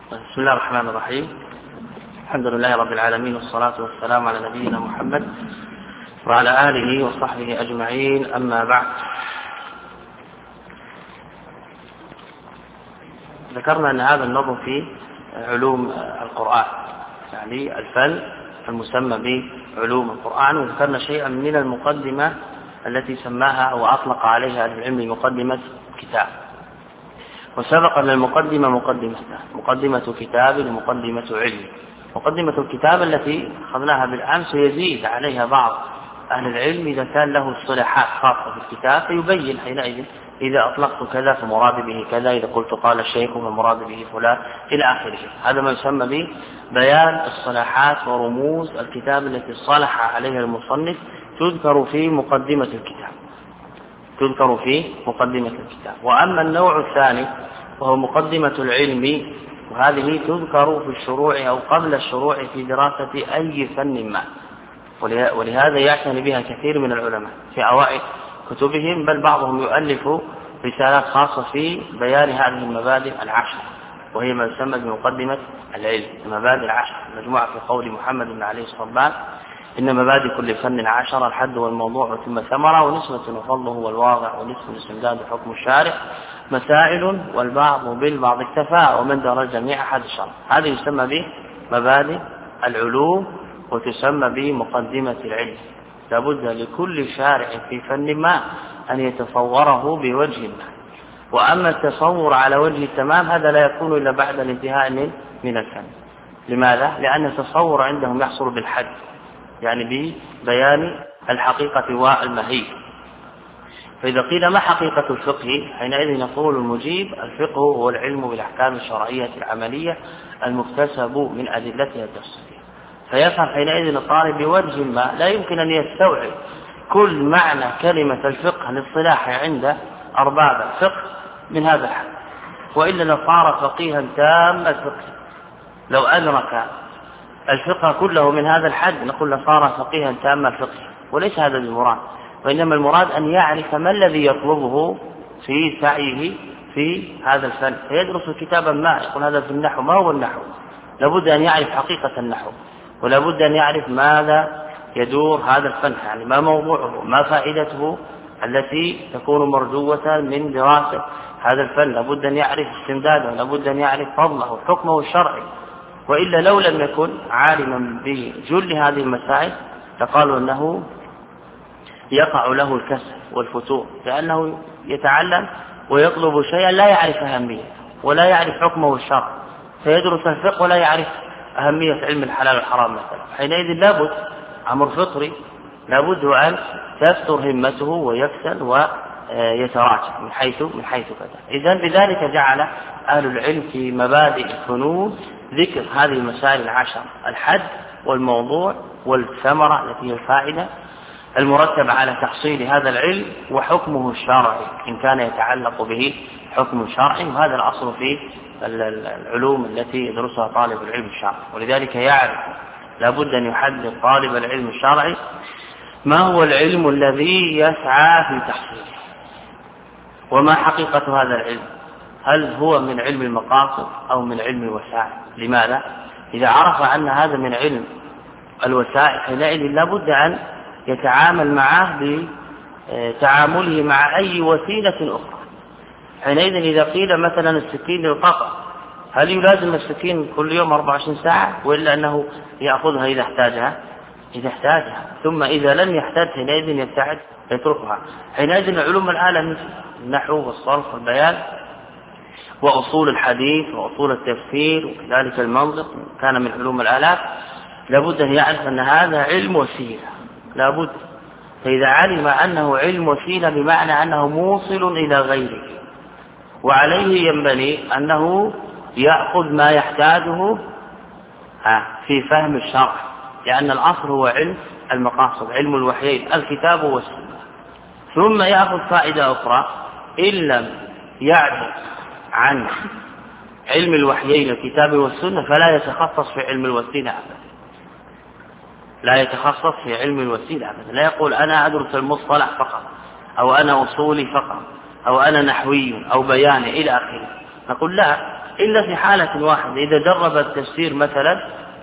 بسم الله الرحمن الرحيم. الحمد لله رب العالمين، والصلاة والسلام على نبينا محمد وعلى آله وصحبه أجمعين، أما بعد. ذكرنا أن هذا النظم في علوم القرآن، يعني الفن المسمى بعلوم القرآن، وذكرنا شيئا من المقدمة التي سماها أو أطلق عليها أهل العلم مقدمة كتاب. وسبق أن المقدمة مقدمة كتاب ومقدمة علم. مقدمة الكتاب التي أخذناها بالأمس يزيد عليها بعض أهل العلم إذا كان له اصطلاحات خاصة في الكتاب، فيبين حينئذ إذا أطلقت كذا فمراد به كذا، إذا قلت قال الشيخ فمراد به فلان إلى آخره. هذا ما يسمى ببيان اصطلاحات ورموز الكتاب التي صلح عليها المصنف، تذكر في مقدمة الكتاب. وأما النوع الثاني وهو مقدمة العلم، وهذه تذكر في الشروع أو قبل الشروع في دراسة أي فن ما، ولهذا يعتني بها كثير من العلماء في أوائل كتبهم، بل بعضهم يؤلف رسالات خاصة في بيان هذه المبادئ العشر، وهي ما يسمى بمقدمة العلم. المبادئ العشر مجموعة في قول محمد بن علي الصبان: إن مبادئ كل فن 10، الحد والموضوع ثم ثمرة، ونسبة وفضله والواضع، ونسبة الاستمداد حكم الشارع، مسائل والبعض بالبعض اكتفى، ومن دار الجميع أحد الشرع. هذه يسمى بمبادئ العلوم، وتسمى بمقدمة العلم. لابد لكل شارع في فن ما أن يتصوره بوجه ما، وأما التصور على وجه التمام هذا لا يكون إلا بعد الانتهاء من الفن. لماذا؟ لأن التصور عندهم يحصل بالحد، يعني ببيان الحقيقة والمهي. فإذا قيل ما حقيقة الفقه، حينئذ نقول المجيب: الفقه هو العلم بالأحكام الشرعية العملية المكتسب من أدلتها التفصيلية. فيفهم حينئذ الطالب بوجه ما لا يمكن أن يستوعب كل معنى كلمة الفقه الاصطلاحي عند أرباب الفقه من هذا الحد، وإلا لصار فقيها تام الفقه. لو أدرك الفقه كله من هذا الحد نقول لصار فقيها تام الفقه، وليس هذا المراد، وإنما المراد أن يعرف ما الذي يطلبه في سعيه في هذا الفن. فيدرس كتابا ما، يقول هذا في النحو، ما هو النحو؟ لابد أن يعرف حقيقة النحو، ولابد أن يعرف ماذا يدور هذا الفن، يعني ما موضوعه، ما فائدته التي تكون مرجوة من دراسة هذا الفن. لابد أن يعرف استمداده، لابد أن يعرف فضله، حكمه الشرعي. وإلا لو لم يكن عالما بجل هذه المسائل لقالوا أنه يقع له الكسل والفتور، لأنه يتعلم ويطلب شيئا لا يعرف أهمية ولا يعرف حكمه الشرعي، فيدرس الفقه ولا يعرف أهمية علم الحلال والحرام مثلا. حينئذ لابد أمر فطري، لابد أن تستر همته ويكسل ويتراجع من حيث كذا. إذن بذلك جعل أهل العلم في مبادئ الفنون ذكر هذه المسائل العشر: الحد والموضوع والثمرة التي هي الفائدة المرتبة على تحصيل هذا العلم، وحكمه الشرعي إن كان يتعلق به حكم شرعي. وهذا الأصل في العلوم التي يدرسها طالب العلم الشرعي. ولذلك يعرف لابد أن يحدد طالب العلم الشرعي ما هو العلم الذي يسعى في تحصيله، وما حقيقة هذا العلم، هل هو من علم المقاصد أو من علم الوسائل. لماذا؟ إذا عرف أن هذا من علم الوسائل حينئذ لابد أن يتعامل معه بتعامله مع أي وسيلة أخرى. حينئذ إذا قيل مثلا السكين للقطع، هل يلازم السكين كل يوم 24 ساعة، وإلا أنه يأخذها إذا احتاجها، ثم إذا لم يحتاج حينئذ يبتعد يتركها. حينئذ علوم الآلة مثل النحو والصرف والبيان وأصول الحديث وأصول التفسير وكذلك المنطق كان من علوم الآلات، لابد أن يعرف أن هذا علم وسيلة، لابد. فإذا علم أنه علم وسيلة بمعنى أنه موصل إلى غيره، وعليه ينبغي أنه يأخذ ما يحتاجه في فهم الشرع، لأن الأصل هو علم المقاصد، علم الوحيين الكتاب والسنة. ثم يأخذ فائدة أخرى: إن لم يعرف عن علم الوحيين الكتاب والسنة فلا يتخصص في علم الوسيلة أبدا، لا يقول أنا أدرس المصطلح فقط، أو أنا أصولي فقط، أو أنا نحوي أو بياني إلى آخره. نقول لا، إلا في حالة واحدة، إذا جرب التفسير مثلا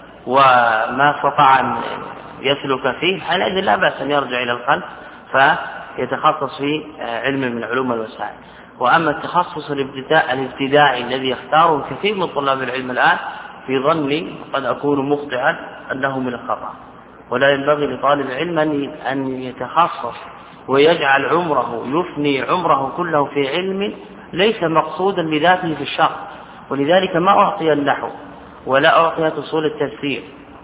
وما استطاع أن يسلك فيه حينئذ لا بأس أن يرجع إلى الخلف فيتخصص في علم من علوم الوسائل. وأما التخصص الابتدائي الذي يختاره كثير من طلاب العلم الآن في ظني قد أكون مخطئا أنه من الخطأ، ولا ينبغي لطالب العلم أن يتخصص ويجعل عمره يفني عمره كله في علم ليس مقصودا بذاته في الشرع. ولذلك ما أعطي النحو ولا أعطي أصول التفسير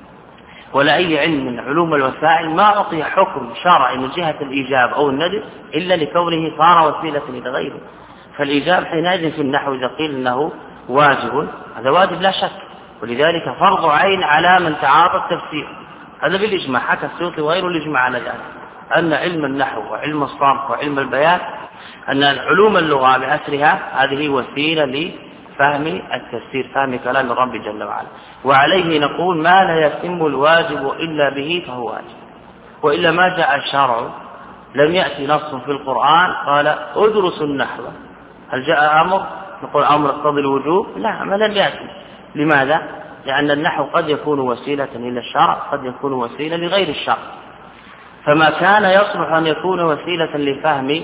ولا أي علم من علوم الوسائل ما أعطي حكم شرعي من جهة الإيجاب أو الندب إلا لكونه صار وسيلة إلى غيره. فالإيجاب حينئذ في النحو إذا قيل أنه واجب هذا واجب لا شك، ولذلك فرض عين على من تعاطى التفسير. هذا بالإجماع، حكى السيوطي وغيره الإجماع على ذلك، أن علم النحو وعلم الصرف وعلم البيان أن علوم اللغة بأسرها هذه وسيلة لفهم التفسير، فهم كلام الرب جل وعلا. وعليه نقول ما لا يتم الواجب إلا به فهو واجب، وإلا ما جاء الشرع لم يأتي نص في القرآن قال ادرسوا النحو. هل جاء أمر نقول أمر يقتضي الوجوب؟ لا، ما لم يأتي. لماذا؟ لأن النحو قد يكون وسيلة إلى الشرع، قد يكون وسيلة لغير الشرع، فما كان يصلح أن يكون وسيلة لفهم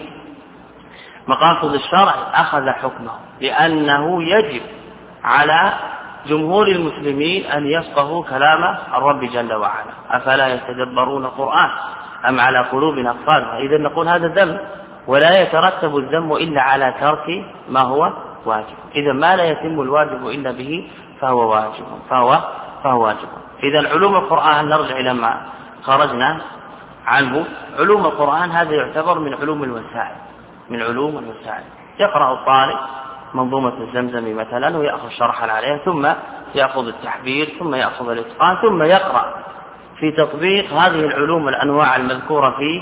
مقاصد الشرع أخذ حكمه، لأنه يجب على جمهور المسلمين أن يفقهوا كلام الرب جل وعلا. أفلا يتدبرون القرآن أم على قلوب أقفالها؟ إذا نقول هذا ذنب، ولا يترتب الذنب إلا على ترك ما هو واجب. إذا ما لا يتم الواجب إلا به فهو واجب، فهو واجب. إذا علوم القرآن نرجع إلى ما خرجنا عنه. علوم القرآن هذا يعتبر من علوم الوسائل، من علوم الوسائل. يقرأ الطالب منظومة الزمزمي مثلا ويأخذ شرحا عليها، ثم يأخذ التحبير، ثم يأخذ الإتقان، ثم يقرأ في تطبيق هذه العلوم الأنواع المذكورة في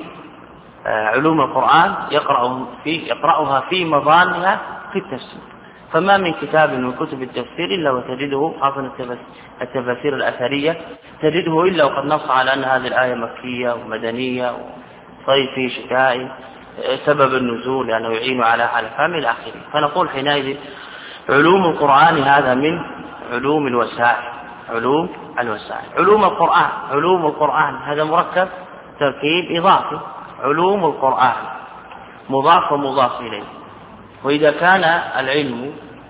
علوم القرآن، يقرأها في مظانها في التفسير. فما من كتاب من كتب التفسير إلا وتجده، خاصة التفاسير الأثرية، تجده إلا وقد نص على أن هذه الآية مكية ومدنية وصيفي شتائي، سبب النزول لأنه يعين على فهم إلى آخره. فنقول حينئذ علوم القرآن هذا من علوم الوسائل، علوم الوسائل. علوم القرآن هذا مركب تركيب إضافي. علوم القرآن مضاف ومضاف إليه. وإذا كان العلم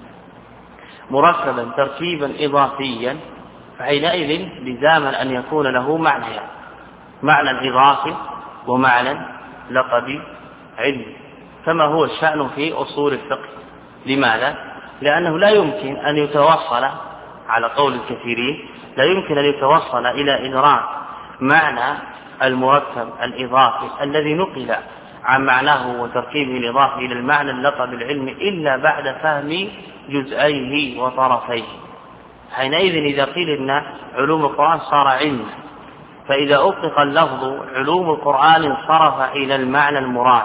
مركبا تركيبا إضافيا فحينئذ لزاما أن يكون له معنيان، معنى إضافي ومعنى لقبي علمي، كما هو الشأن في أصول الفقه. لماذا؟ لأنه لا يمكن أن يتوصل على قول الكثيرين، لا يمكن أن يتوصل إلى إدراك معنى المركب الإضافي الذي نقل عن معناه وتركيبه الإضافي إلى المعنى اللقب العلمي إلا بعد فهم جزئيه وطرفيه. حينئذ إذا قيل إن علوم القرآن صار علما، فإذا أطلق اللفظ علوم القرآن انصرف إلى المعنى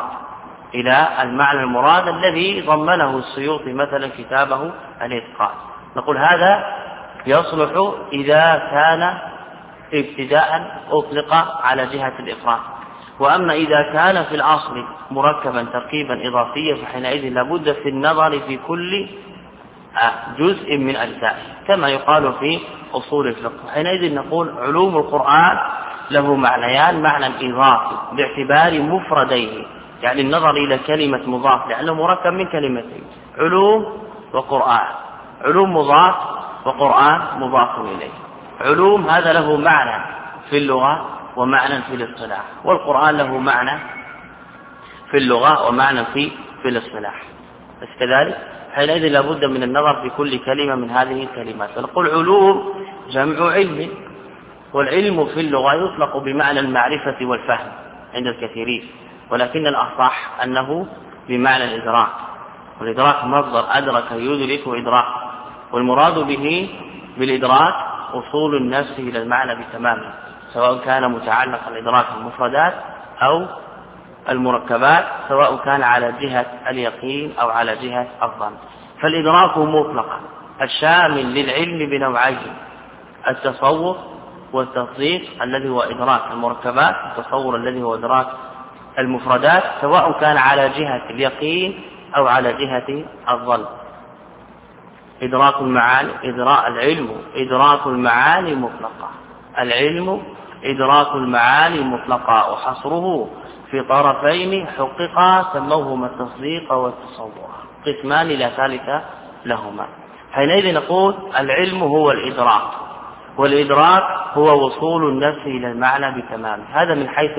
المراد الذي ضمنه السيوطي مثلا كتابه الإتقان. نقول هذا يصلح إذا كان ابتداء أطلق على جهة الإفراد. وأما إذا كان في الأصل مركبا تركيبا إضافيا فحينئذ لابد في النظر في كل جزء من أجزائه، كما يقال في أصول الفقه. حينئذ نقول علوم القرآن له معنيان، معنى إضافي باعتبار مفرديه، يعني النظر إلى كلمة مضاف لأنه مركب من كلمتين، علوم وقرآن، علوم مضاف وقرآن مضاف إليه. علوم هذا له معنى في اللغة ومعنى في الاصطلاح، والقرآن له معنى في اللغة ومعنى في الاصطلاح بس كذلك. حينئذ لابد من النظر في كل كلمة من هذه الكلمات. فنقول علوم جمع علم، والعلم في اللغة يطلق بمعنى المعرفة والفهم عند الكثيرين، ولكن الأصح أنه بمعنى الإدراك، والإدراك مصدر أدرك يدرك إدراك، والمراد به بالإدراك وصول النفس إلى المعنى بتمامه، سواء كان متعلق الإدراك المفردات أو المركبات، سواء كان على جهة اليقين أو على جهة الظن. فالإدراك مطلقا الشامل للعلم بنوعيه، التصور والتصديق الذي هو إدراك المركبات، التصور الذي هو إدراك المفردات، سواء كان على جهة اليقين أو على جهة الظن. إدراك المعاني العلم إدراك المعاني مطلقة. العلم إدراك المعاني مطلقة، وحصره في طرفين حققا سموهما التصديق والتصور، قسمان لا ثالث لهما. حينئذ نقول العلم هو الإدراك، والإدراك هو وصول النفس إلى المعنى بتمامه. هذا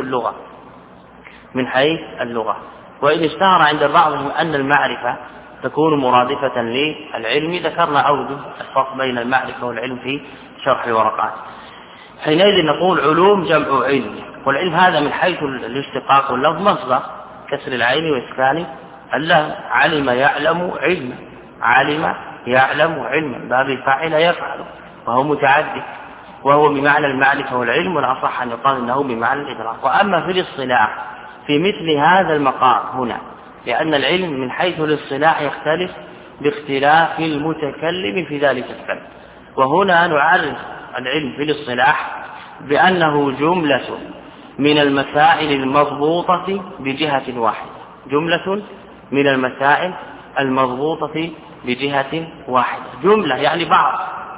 من حيث اللغة. وإن اشتهر عند بعضهم أن المعرفة تكون مرادفة للعلم، ذكرنا أوجه الفرق بين المعرفة والعلم في شرح الورقات. حينئذ نقول علوم جمع علم، والعلم هذا من حيث الاشتقاق واللفظ مصدر كسر العين وإسكان اللام. علم يعلم علما، علم يعلم علما، باب فعل يفعل، وهو متعدد، وهو بمعنى المعرفة والعلم، والأصح أن يقال أنه بمعنى الإدراك. وأما في الاصطلاح في مثل هذا المقام هنا، لأن العلم من حيث الاصطلاح يختلف باختلاف المتكلم في ذلك الفن، وهنا نعرف العلم في الاصطلاح بأنه جملة من المسائل المضبوطة بجهة واحدة، جملة من المسائل المضبوطة بجهة واحدة. جملة يعني بعض،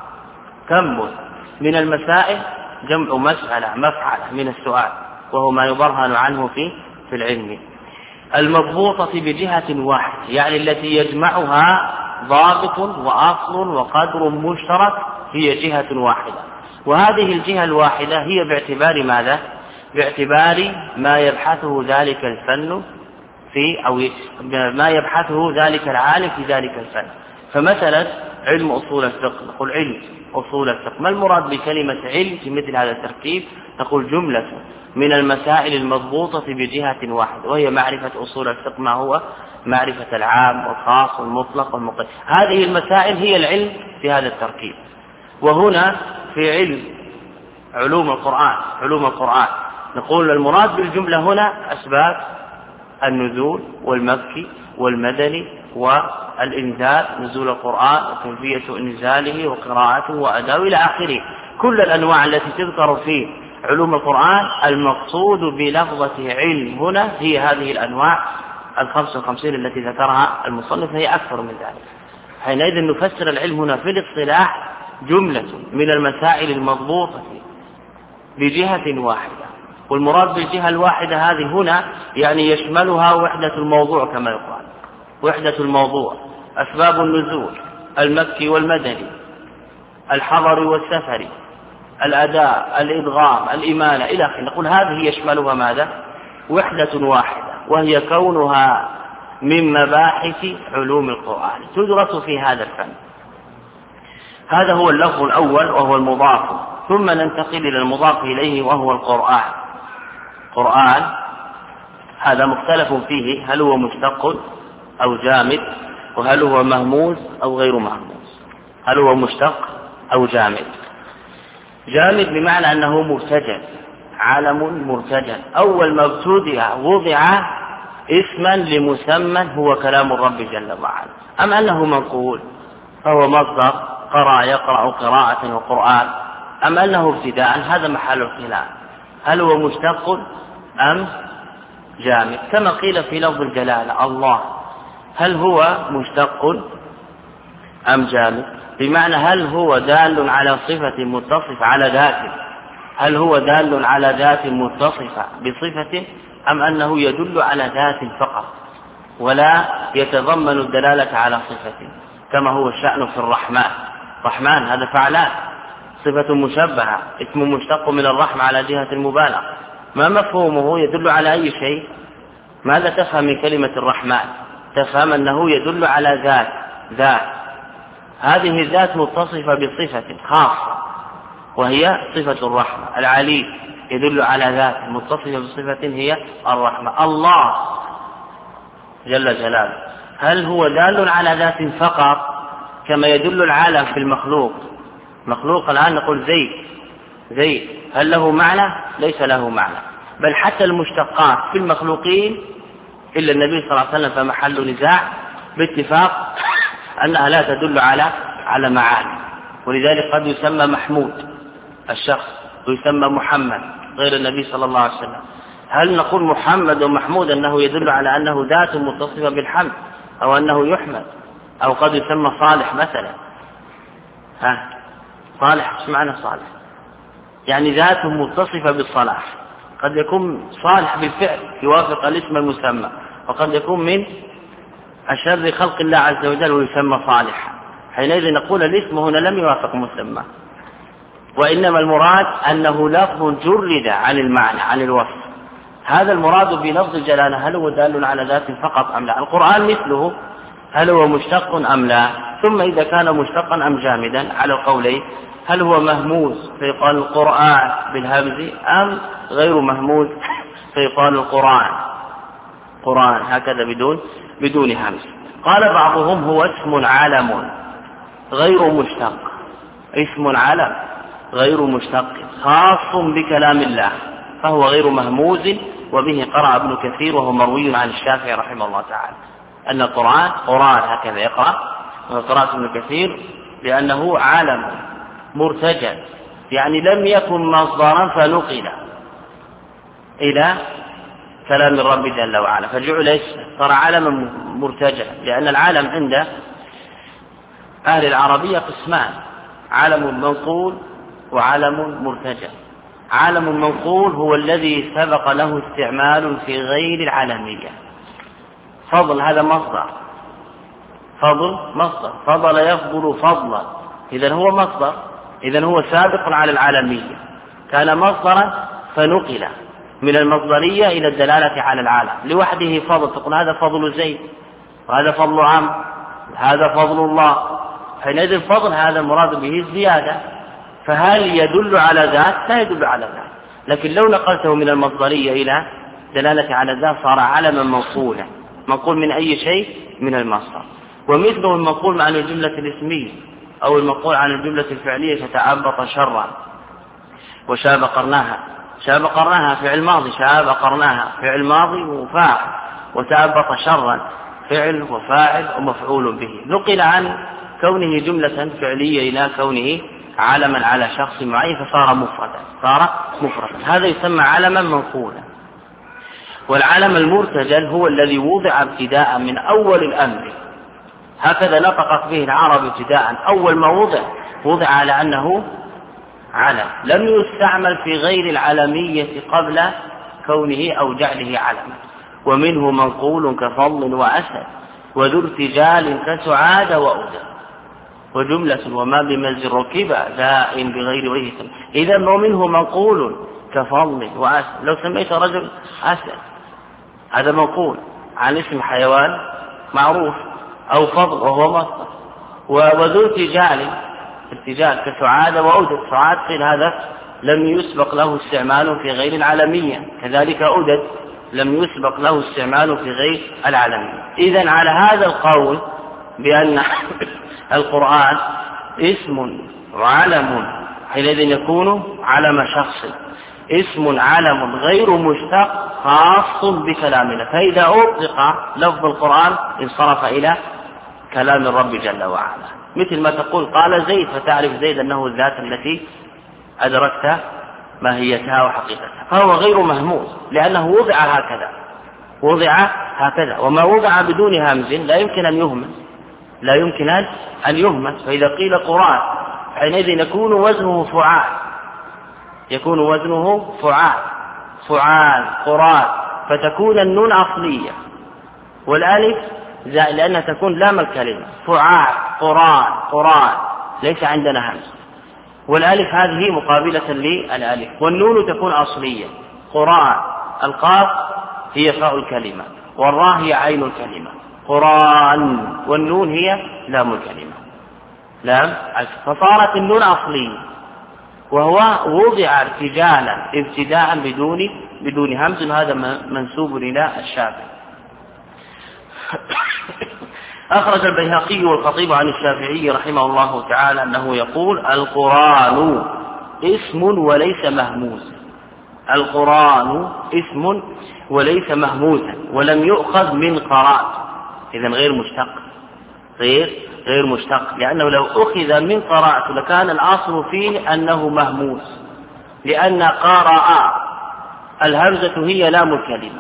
كم من المسائل جمع مسألة مفعلة من السؤال، وهو ما يبرهن عنه في العلم. المضبوطة بجهة واحدة يعني التي يجمعها ضابط وأصل وقدر مشترك هي جهة واحدة. وهذه الجهة الواحدة هي باعتبار ماذا؟ باعتبار ما يبحثه ذلك الفن أو ما يبحثه ذلك العالم في ذلك الفن. فمثلا علم أصول الفقه، نقول علم أصول الفقه. ما المراد بكلمة علم في مثل هذا التركيب؟ نقول جملة من المسائل المضبوطة بجهة واحدة، وهي معرفة أصول الفقه، ما هو معرفة العام والخاص والمطلق والمقيد. هذه المسائل هي العلم في هذا التركيب. وهنا في علوم القرآن نقول المراد بالجملة هنا أسباب النزول والمكي والمدني والإنزال، نزول القرآن وكيفية إنزاله وقراءته وأداءه إلى آخره. كل الأنواع التي تذكر في علوم القرآن المقصود بلفظة علم هنا هي هذه الأنواع 55 التي ذكرها المصنف، هي أكثر من ذلك. حينئذ نفسر العلم هنا في الاصطلاح جملة من المسائل المضبوطة بجهة واحدة، والمراد بالجهة الواحدة هذه هنا يعني يشملها وحدة الموضوع كما يقال، وحدة الموضوع، أسباب النزول، المكي والمدني، الحضر والسفر، الأداء، الإدغام، الإمانة إلى آخره. نقول هذه يشملها ماذا؟ وحدة واحدة، وهي كونها من مباحث علوم القرآن تدرس في هذا الفن. هذا هو اللفظ الأول وهو المضاف. ثم ننتقل إلى المضاف إليه وهو القرآن. قرآن هذا مختلف فيه، هل هو مشتق أو جامد، وهل هو مهموز أو غير مهموز، هل هو مشتق أو جامد. جامد بمعنى أنه مرتجل، علم مرتجل، أول ما ابتدع وضع اسما لمسمى هو كلام الرب جل وعلا. أم أنه منقول فهو مصدر قرأ يقرأ قراءة وقرآن، أم أنه ابتداء، هذا محل الخلاف، هل هو مشتق أم جامد. كما قيل في لفظ الجلالة الله، هل هو مشتق أم جامد، بمعنى هل هو دال على صفة متصفة على ذاته، هل هو دال على ذات متصفة بصفة، أم أنه يدل على ذات فقط ولا يتضمن الدلالة على صفة، كما هو الشأن في الرحمن هذا فعلان، صفة مشبهة، اسم مشتق من الرحمة على جهة المبالغة. ما مفهومه؟ يدل على أي شيء؟ ماذا تفهم من كلمة الرحمن؟ تفهم أنه يدل على ذات، هذه الذات متصفة بصفة خاصة وهي صفة الرحمة. العلي يدل على ذات متصفة بصفة هي الرحمة. الله جل جلاله هل هو دال على ذات فقط كما يدل العالم في مخلوق الآن نقول زيد هل له معنى؟ ليس له معنى. بل حتى المشتقات في المخلوقين إلا النبي صلى الله عليه وسلم فمحل نزاع باتفاق أنها لا تدل على معاني. ولذلك قد يسمى محمود الشخص ويسمى محمد غير النبي صلى الله عليه وسلم. هل نقول محمد ومحمود أنه يدل على أنه ذات متصفة بالحمد أو أنه يحمد؟ أو قد يسمى صالح مثلا، صالح، ايش معنى صالح؟ يعني ذاته متصفة بالصلاح، قد يكون صالح بالفعل يوافق الاسم المسمى، وقد يكون من أشر خلق الله عز وجل ويسمى صالحا، حينئذ نقول الاسم هنا لم يوافق مسمى، وإنما المراد أنه لفظ جرد عن المعنى عن الوصف. هذا المراد بلفظ الجلالة، هل هو دال على ذات فقط أم لا؟ القرآن مثله، هل هو مشتق أم لا؟ ثم إذا كان مشتقا أم جامدا على القولين، هل هو مهموز فيقال القرآن بالهمز أم غير مهموز فيقال القرآن قرآن هكذا بدون همز. قال بعضهم هو اسم علم غير مشتق، اسم علم غير مشتق خاص بكلام الله، فهو غير مهموز، وبه قرأ ابن كثير وهو مروي عن الشافعي رحمه الله تعالى أن القرآن قرآن هكذا يقرأ، وقراءة ابن كثير لأنه علم مرتجل، يعني لم يكن مصدرا فنقل إلى كلام الرب جل وعلا فجعل اسما، صار علما مرتجلا، لأن العالم عند أهل العربية قسمان: علم منقول وعلم مرتجل. علم منقول هو الذي سبق له استعمال في غير العالمية. فضل هذا مصدر، فضل مصدر، فضل يفضل فضلا، إذن هو مصدر، إذن هو سابق على العالمية، كان مصدرا فنقل من المصدرية إلى الدلالة على العالم. لوحده فضل، تقول هذا فضل زيد، وهذا فضل عمرو، هذا فضل الله، حينئذ الفضل هذا المراد به الزيادة، فهل يدل على ذات؟ لا يدل على ذات، لكن لو نقلته من المصدرية إلى دلالة على الذات صار علما منقولا، منقول من أي شيء؟ من المصدر. ومثله المنقول عن الجملة الاسمية أو المنقول عن الجملة الفعلية كتعبط شرا وشاب قرناها. شاب قرناها فعل ماضي، شاب قرناها فعل ماضي وفاعل، وتعبط شرا فعل وفاعل ومفعول به، نقل عن كونه جملة فعلية إلى كونه علما على شخص معين فصار مفردا، صار مفردا، هذا يسمى علما منقولا. والعلم المرتجل هو الذي وضع ابتداء من أول الأمر، هكذا نطقت به العرب ابتداء، أول ما وضع على أنه علم، لم يستعمل في غير العلمية قبل كونه أو جعله علما. ومنه منقول كفضل وأسد وذو ارتجال كسعاد وأودى وجملة وما بمز ركب داء بغير وجه. إذا ومنه منقول كفضل وأسد، لو سميت رجل أسد هذا منقول عن اسم حيوان معروف، أو فضل وهو مصدر. وذو ارتجال كسعاد وأودد، سعاد قيل هذا لم يسبق له استعمال في غير العالمية، كذلك أودد لم يسبق له استعمال في غير العالمية. إذن على هذا القول بأن القرآن اسم وعلم، حينئذ يكون علم شخص، اسم علم غير مشتق خاص بكلامنا، فإذا أطلق لفظ القرآن انصرف إلى كلام الرب جل وعلا، مثل ما تقول قال زيد فتعرف زيد أنه الذات التي أدركت ماهيتها وحقيقتها، فهو غير مهموز لأنه وضع هكذا، وما وضع بدون همز لا يمكن أن يهمس، فإذا قيل قرآن حينئذ يكون وزنه فعال قرآن، فتكون النون أصلية والألف لأنها تكون لام الكلمة، فعال قرآن ليس عندنا همز، والألف هذه مقابلة للألف، والنون تكون أصلية قرآن، القاف هي فاء الكلمة، والراء هي عين الكلمة قرآن، والنون هي لام الكلمة فصارت النون أصلية، وهو وضع ارتجالا ابتداء بدون همز، هذا منسوب إلى الشافعي. أخرج البيهقي والخطيب عن الشافعي رحمه الله تعالى أنه يقول القرآن اسم وليس مهموزا، القرآن اسم وليس مهموزا، ولم يؤخذ من قراءة، إذن غير مشتق، لأنه لو أخذ من قراءة لكان الأصل فيه أنه مهموز، لأن قراءة الهمزة هي لام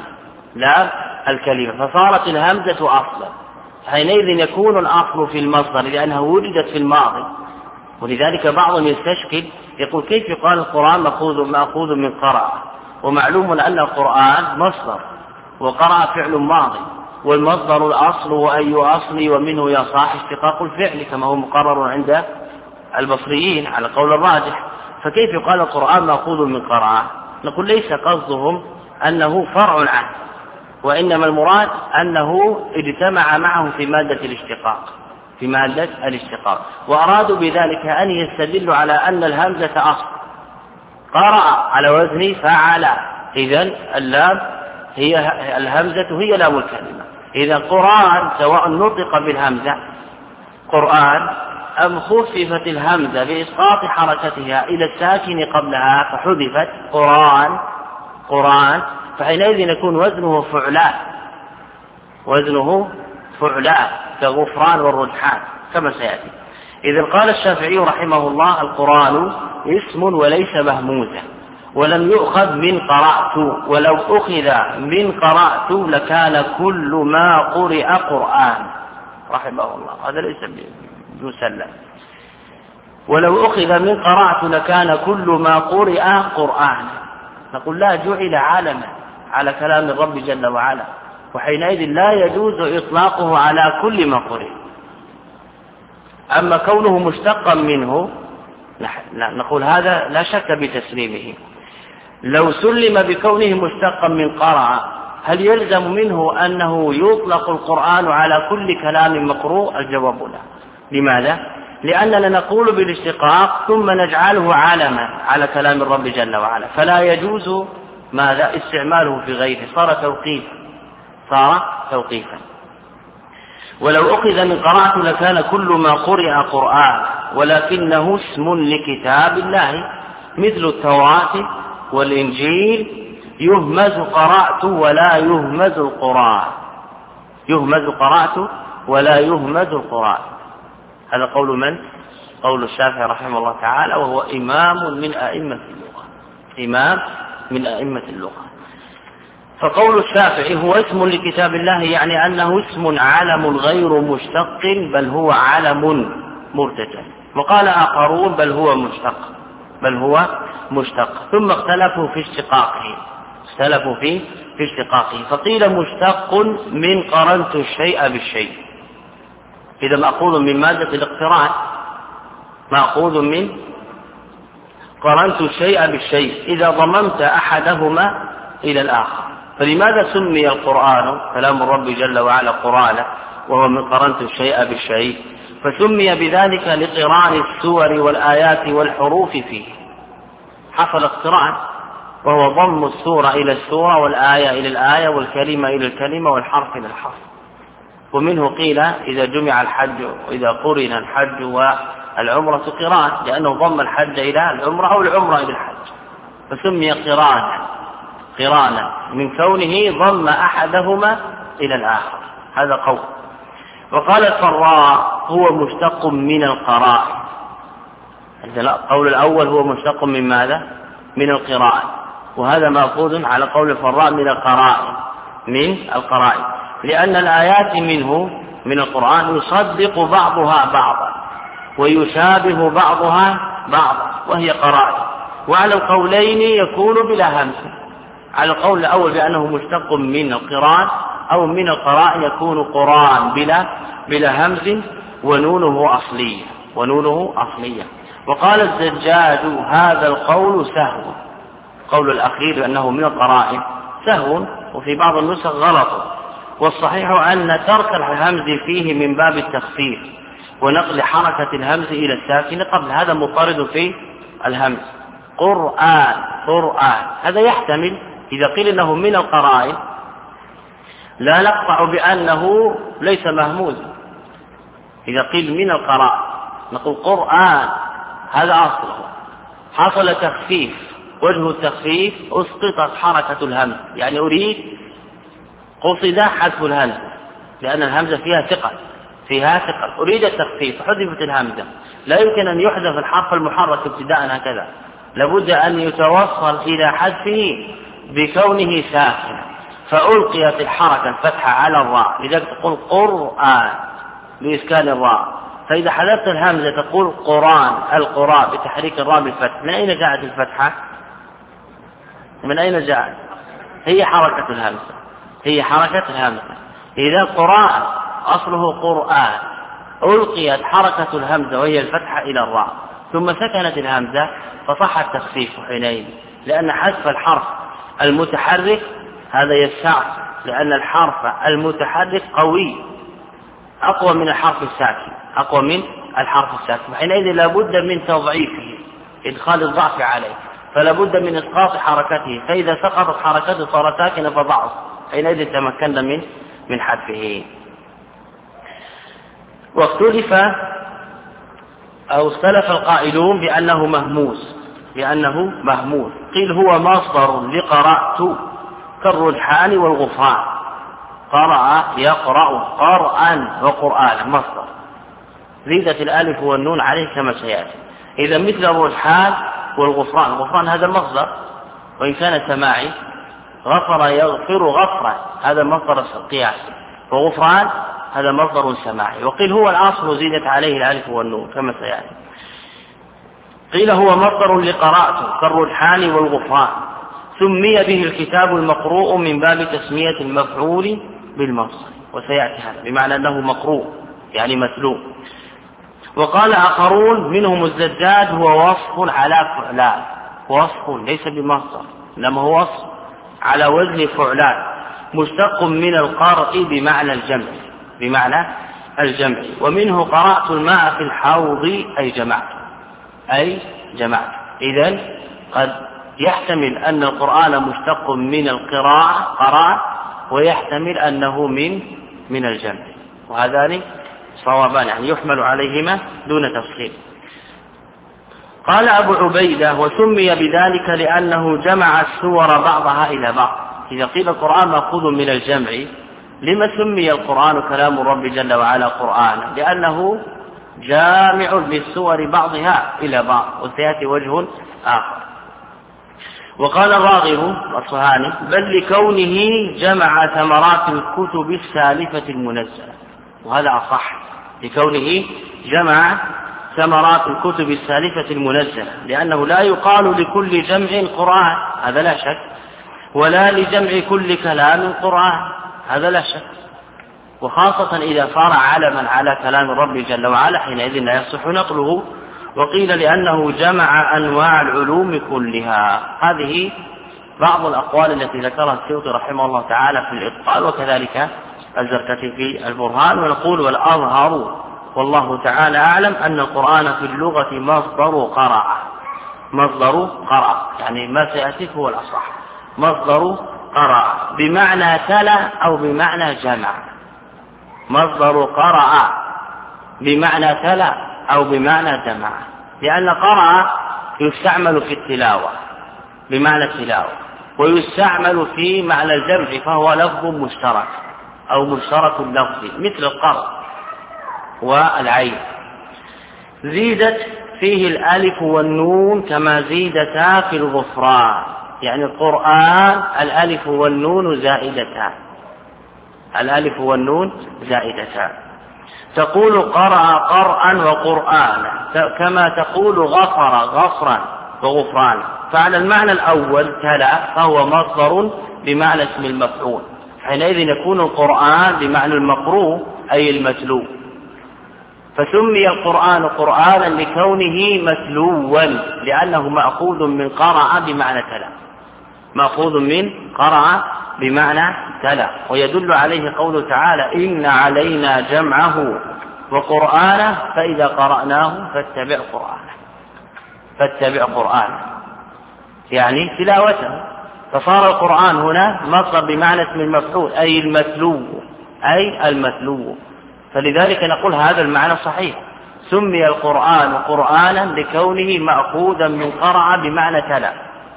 الكلمة فصارت الهمزة أصلا، حينئذ يكون الأصل في المصدر لأنها وجدت في الماضي، ولذلك بعضهم يستشكل يقول كيف يقال القرآن مأخوذ من قرأ، ومعلوم أن القرآن مصدر، وقرأ فعل ماضي، والمصدر الأصل وأي أصل ومنه يصح اشتقاق الفعل كما هو مقرر عند البصريين على قول الراجح، فكيف يقال القرآن مأخوذ من قرأ؟ نقول ليس قصدهم أنه فرع عنه، وإنما المراد أنه اجتمع معه في مادة الاشتقاق، وأرادوا بذلك أن يستدلوا على أن الهمزة أصل، قرأ على وزن فعل، إذن اللام هي الهمزة هي لام الكلمة. إذا قرآن سواء نطق بالهمزة قرآن أم خففت الهمزة بإسقاط حركتها إلى الساكن قبلها فحذفت قرآن، فحينئذ يكون وزنه فعلاء كغفران والرجحان كما سيأتي. إذا قال الشافعي رحمه الله القرآن اسم وليس مهموزا، ولم يؤخذ من قرأت، ولو أخذ من قرأت لكان كل ما قرئ قرآن، رحمه الله، هذا ليس مسلم. ولو أخذ من قرأت لكان كل ما قرئ قرآن. نقول لا، جعل علما على كلام الرب جل وعلا، وحينئذ لا يجوز إطلاقه على كل ما قرئ. أما كونه مشتقا منه نقول هذا لا شك بتسليمه. لو سلم بكونه مشتقا من قرأ هل يلزم منه أنه يطلق القرآن على كل كلام مقروء؟ الجواب لا. لماذا؟ لأننا نقول بالاشتقاق ثم نجعله علما على كلام الرب جل وعلا، فلا يجوز ماذا استعماله في غيره، صار توقيفا. ولو أخذ من قرأت لكان كل ما قرئ قرآن، ولكنه اسم لكتاب الله مثل التوراة والإنجيل، يهمز قرأت ولا يهمز القرآن، هذا قول من؟ قول الشافعي رحمه الله تعالى، وهو إمام من أئمة اللغة. فقول الشافعي هو اسم لكتاب الله، يعني أنه اسم علم غير مشتق، بل هو علم مرتجل. وقال آخرون بل هو مشتق، ثم اختلفوا في اشتقاقه، فقيل مشتق من قرنت الشيء بالشيء، إذا مأخوذ من مادة الاقتران، مأخوذ من قرنت الشيء بالشيء إذا ضممت أحدهما إلى الآخر. فلماذا سمي القرآن كلام الرب جل وعلا قرآنا وهو من قرنت الشيء بالشيء؟ فسمي بذلك لقران السور والآيات والحروف فيه، حصل اقتران، وهو ضم السورة إلى السورة والآية إلى الآية والكلمة إلى الكلمة والحرف إلى الحرف. ومنه قيل إذا جمع الحج وإذا قرن الحج والعمرة قران، لأنه ضم الحج إلى العمرة أو العمرة إلى الحج، فسمي قرانا من كونه ضم أحدهما إلى الآخر. هذا قول. وقال الفراء هو مشتق من القرائن. القول الأول هو مشتق من ماذا؟ من القرائن، وهذا مأخوذ على قول الفراء من القرائن، لأن الآيات منه من القرآن يصدق بعضها بعضا ويشابه بعضها بعضا، وهي قرائن. وعلى القولين يكون بلا همز، على القول الأول بأنه مشتق من القرآن أو من القرائن يكون قرآن بلا همز ونونه أصلية. وقال الزجاج هذا القول سهو، قول الأخير بأنه من القرائن سهو، وفي بعض النسخ غلط. والصحيح أن ترك الهمز فيه من باب التخفيف ونقل حركة الهمز إلى الساكن قبل، هذا مطارد في الهمز. قرآن هذا يحتمل إذا قيل أنه من القرائن لا نقطع بأنه ليس مهموزا. إذا قيل من القرائن نقول قرآن هذا أصله، حصل تخفيف، وجه التخفيف أسقطت حركة الهمز، يعني قصد حذف الهمزة لأن الهمزة فيها ثقل، أريد التخفيف حذفت الهمزة. لا يمكن أن يحذف الحرف المحرك ابتداء هكذا، لابد أن يتوصل إلى حذفه بكونه ساكنا، فألقيت الحركة الفتحة على الراء، لذلك تقول قرآن بإسكان الراء، فإذا حذفت الهمزة تقول قرآن، القراء بتحريك الراء بالفتح. من أين جاءت الفتحة؟ من أين جاءت؟ هي حركة الهمزة، هي حركة الهمزة. إذا قراء أصله قرآن، ألقيت حركة الهمزة وهي الفتحة إلى الراء، ثم سكنت الهمزة فصح التخفيف حينئذ، لأن حذف الحرف المتحرك هذا يسع، لأن الحرف المتحرك قوي أقوى من الحرف الساكن، أقوى من الحرف الساكن، حينئذ لا بد من تضعيفه، إدخال الضعف عليه، فلا بد من إسقاط حركته، فإذا سقطت حركته صار ساكنة فضعف، حينئذ تمكنا من حذفه. واختلف أو اختلف القائلون بأنه مهموس، قيل هو مصدر لقرأت كالرجحان والغفران، قرأ يقرأ قرآن وقرآن مصدر، زيدت الألف والنون عليه كما سيأتي. إذا مثل الرجحان والغفران، الغفران هذا المصدر وإن كان سماعي، غفر يغفر غفرا هذا مصدر القياس، وغفران هذا مصدر سماعي. وقيل هو الأصل زيدت عليه الألف والنون كما سيأتي. قيل هو مصدر لقراءته كالرجحان والغفران، سمي به الكتاب المقروء من باب تسمية المفعول بالمصدر، وسيأتي هذا بمعنى أنه مقروء يعني متلو. وقال آخرون منهم الزجاج هو وصف على فعلان، وصف ليس بمصدر إنما هو وصف على وزن فعلان، مشتق من القرء بمعنى الجمع. ومنه قرأت الماء في الحوض أي جمعت. إذن قد يحتمل أن القرآن مشتق من القراءة قراء، ويحتمل أنه من الجمع، وهذان صوابان يعني يحمل عليهما دون تفصيل. قال أبو عبيدة وسمي بذلك لأنه جمع السور بعضها إلى بعض. إذا قيل القرآن مأخوذ من الجمع، لما سمي القرآن كلام الرب جل وعلا قرآنا؟ لأنه جامع للسور بعضها إلى بعض، وسيأتي وجه آخر. وقال الراغب الصهاني بل لكونه جمع ثمرات الكتب السالفة المنزلة، وهذا أصح، لكونه جمع ثمرات الكتب السالفة المنزلة، لأنه لا يقال لكل جمع قرآن هذا لا شك، ولا لجمع كل كلام قرآن هذا لا شك، وخاصة إذا صار علما على كلام الرب جل وعلا حينئذ لا يصح نقله. وقيل لأنه جمع أنواع العلوم كلها. هذه بعض الأقوال التي ذكرها السيوطي رحمه الله تعالى في الإتقان، وكذلك الزركشي في البرهان. ونقول والأظهر والله تعالى أعلم أن القرآن في اللغة مصدر قرأ يعني ما سيأتي هو الأصح، مصدر قرأ بمعنى تلا أو بمعنى جمع، مصدر قرأ بمعنى تلا أو بمعنى جمع، لأن قرأ يستعمل في التلاوة بمعنى التلاوة، ويستعمل في معنى الجمع فهو لفظ مشترك أو مشترك اللفظ مثل القرأ والعين. زيدت فيه الألف والنون كما زيدتا في الغفران، يعني القرآن الألف والنون زائدتان، تقول قرأ قرأا وقرآنا كما تقول غفر غفرا وغفرانا. فعلى المعنى الأول تلا فهو مصدر بمعنى اسم المفعول، حينئذ يكون القرآن بمعنى المقروء أي المتلو، فسمي القرآن قرآنا لكونه متلوا لأنه مأخوذ من قرأ بمعنى تلا، مأخوذ من قرأ بمعنى تلا. ويدل عليه قوله تعالى إن علينا جمعه وقرآنه فإذا قرأناه فاتبع قرآنه يعني تلاوته، فصار القرآن هنا مصدر بمعنى اسم المفعول أي المتلو. فلذلك نقول هذا المعنى صحيح، سمي القرآن قرآنا لكونه مأخوذا من قرأ بمعنى تلا،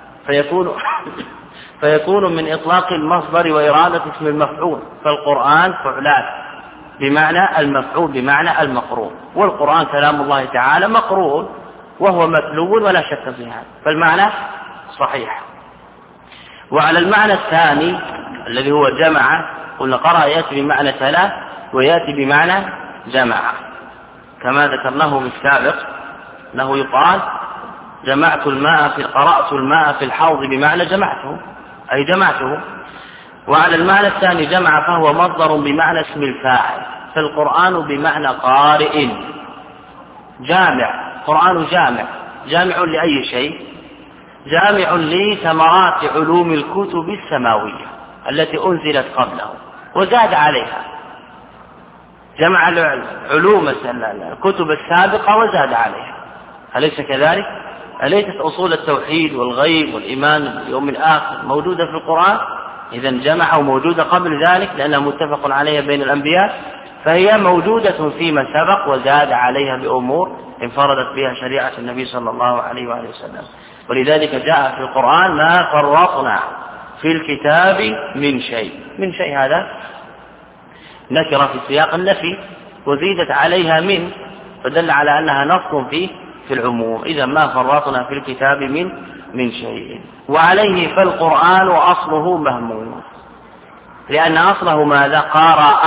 فيكون من إطلاق المصدر وإرادة اسم المفعول، فالقرآن فعلان بمعنى المفعول بمعنى المقروء، والقرآن كلام الله تعالى مقروء وهو متلو ولا شك في هذا، فالمعنى صحيح. وعلى المعنى الثاني الذي هو جمع، قلنا قرأ يأتي بمعنى تلا ويأتي بمعنى جمع، كما ذكرناه بالسابق أنه يقال قرأت الماء في الحوض بمعنى جمعته، أي جمعته. وعلى المعنى الثاني جمع فهو مصدر بمعنى اسم الفاعل، فالقرآن بمعنى قارئ جامع. قرآن جامع لأي شيء؟ جامع لثمرات علوم الكتب السماوية التي أنزلت قبله وزاد عليها، جمع علوم الكتب السابقة وزاد عليها، أليس كذلك؟ أليست أصول التوحيد والغيب والإيمان باليوم الآخر موجودة في القرآن؟ إذن جمع موجودة قبل ذلك لأنها متفق عليها بين الأنبياء، فهي موجودة فيما سبق وزاد عليها بأمور انفردت بها شريعة النبي صلى الله عليه وآله وسلم. ولذلك جاء في القرآن ما فرطنا في الكتاب من شيء هذا نكرة في سياق النفي وزيدت عليها فدل على أنها نص في العموم. إذا ما فرطنا في الكتاب من شيء. وعليه فالقرآن أصله مهموز، لأن أصله ماذا؟ قرأ،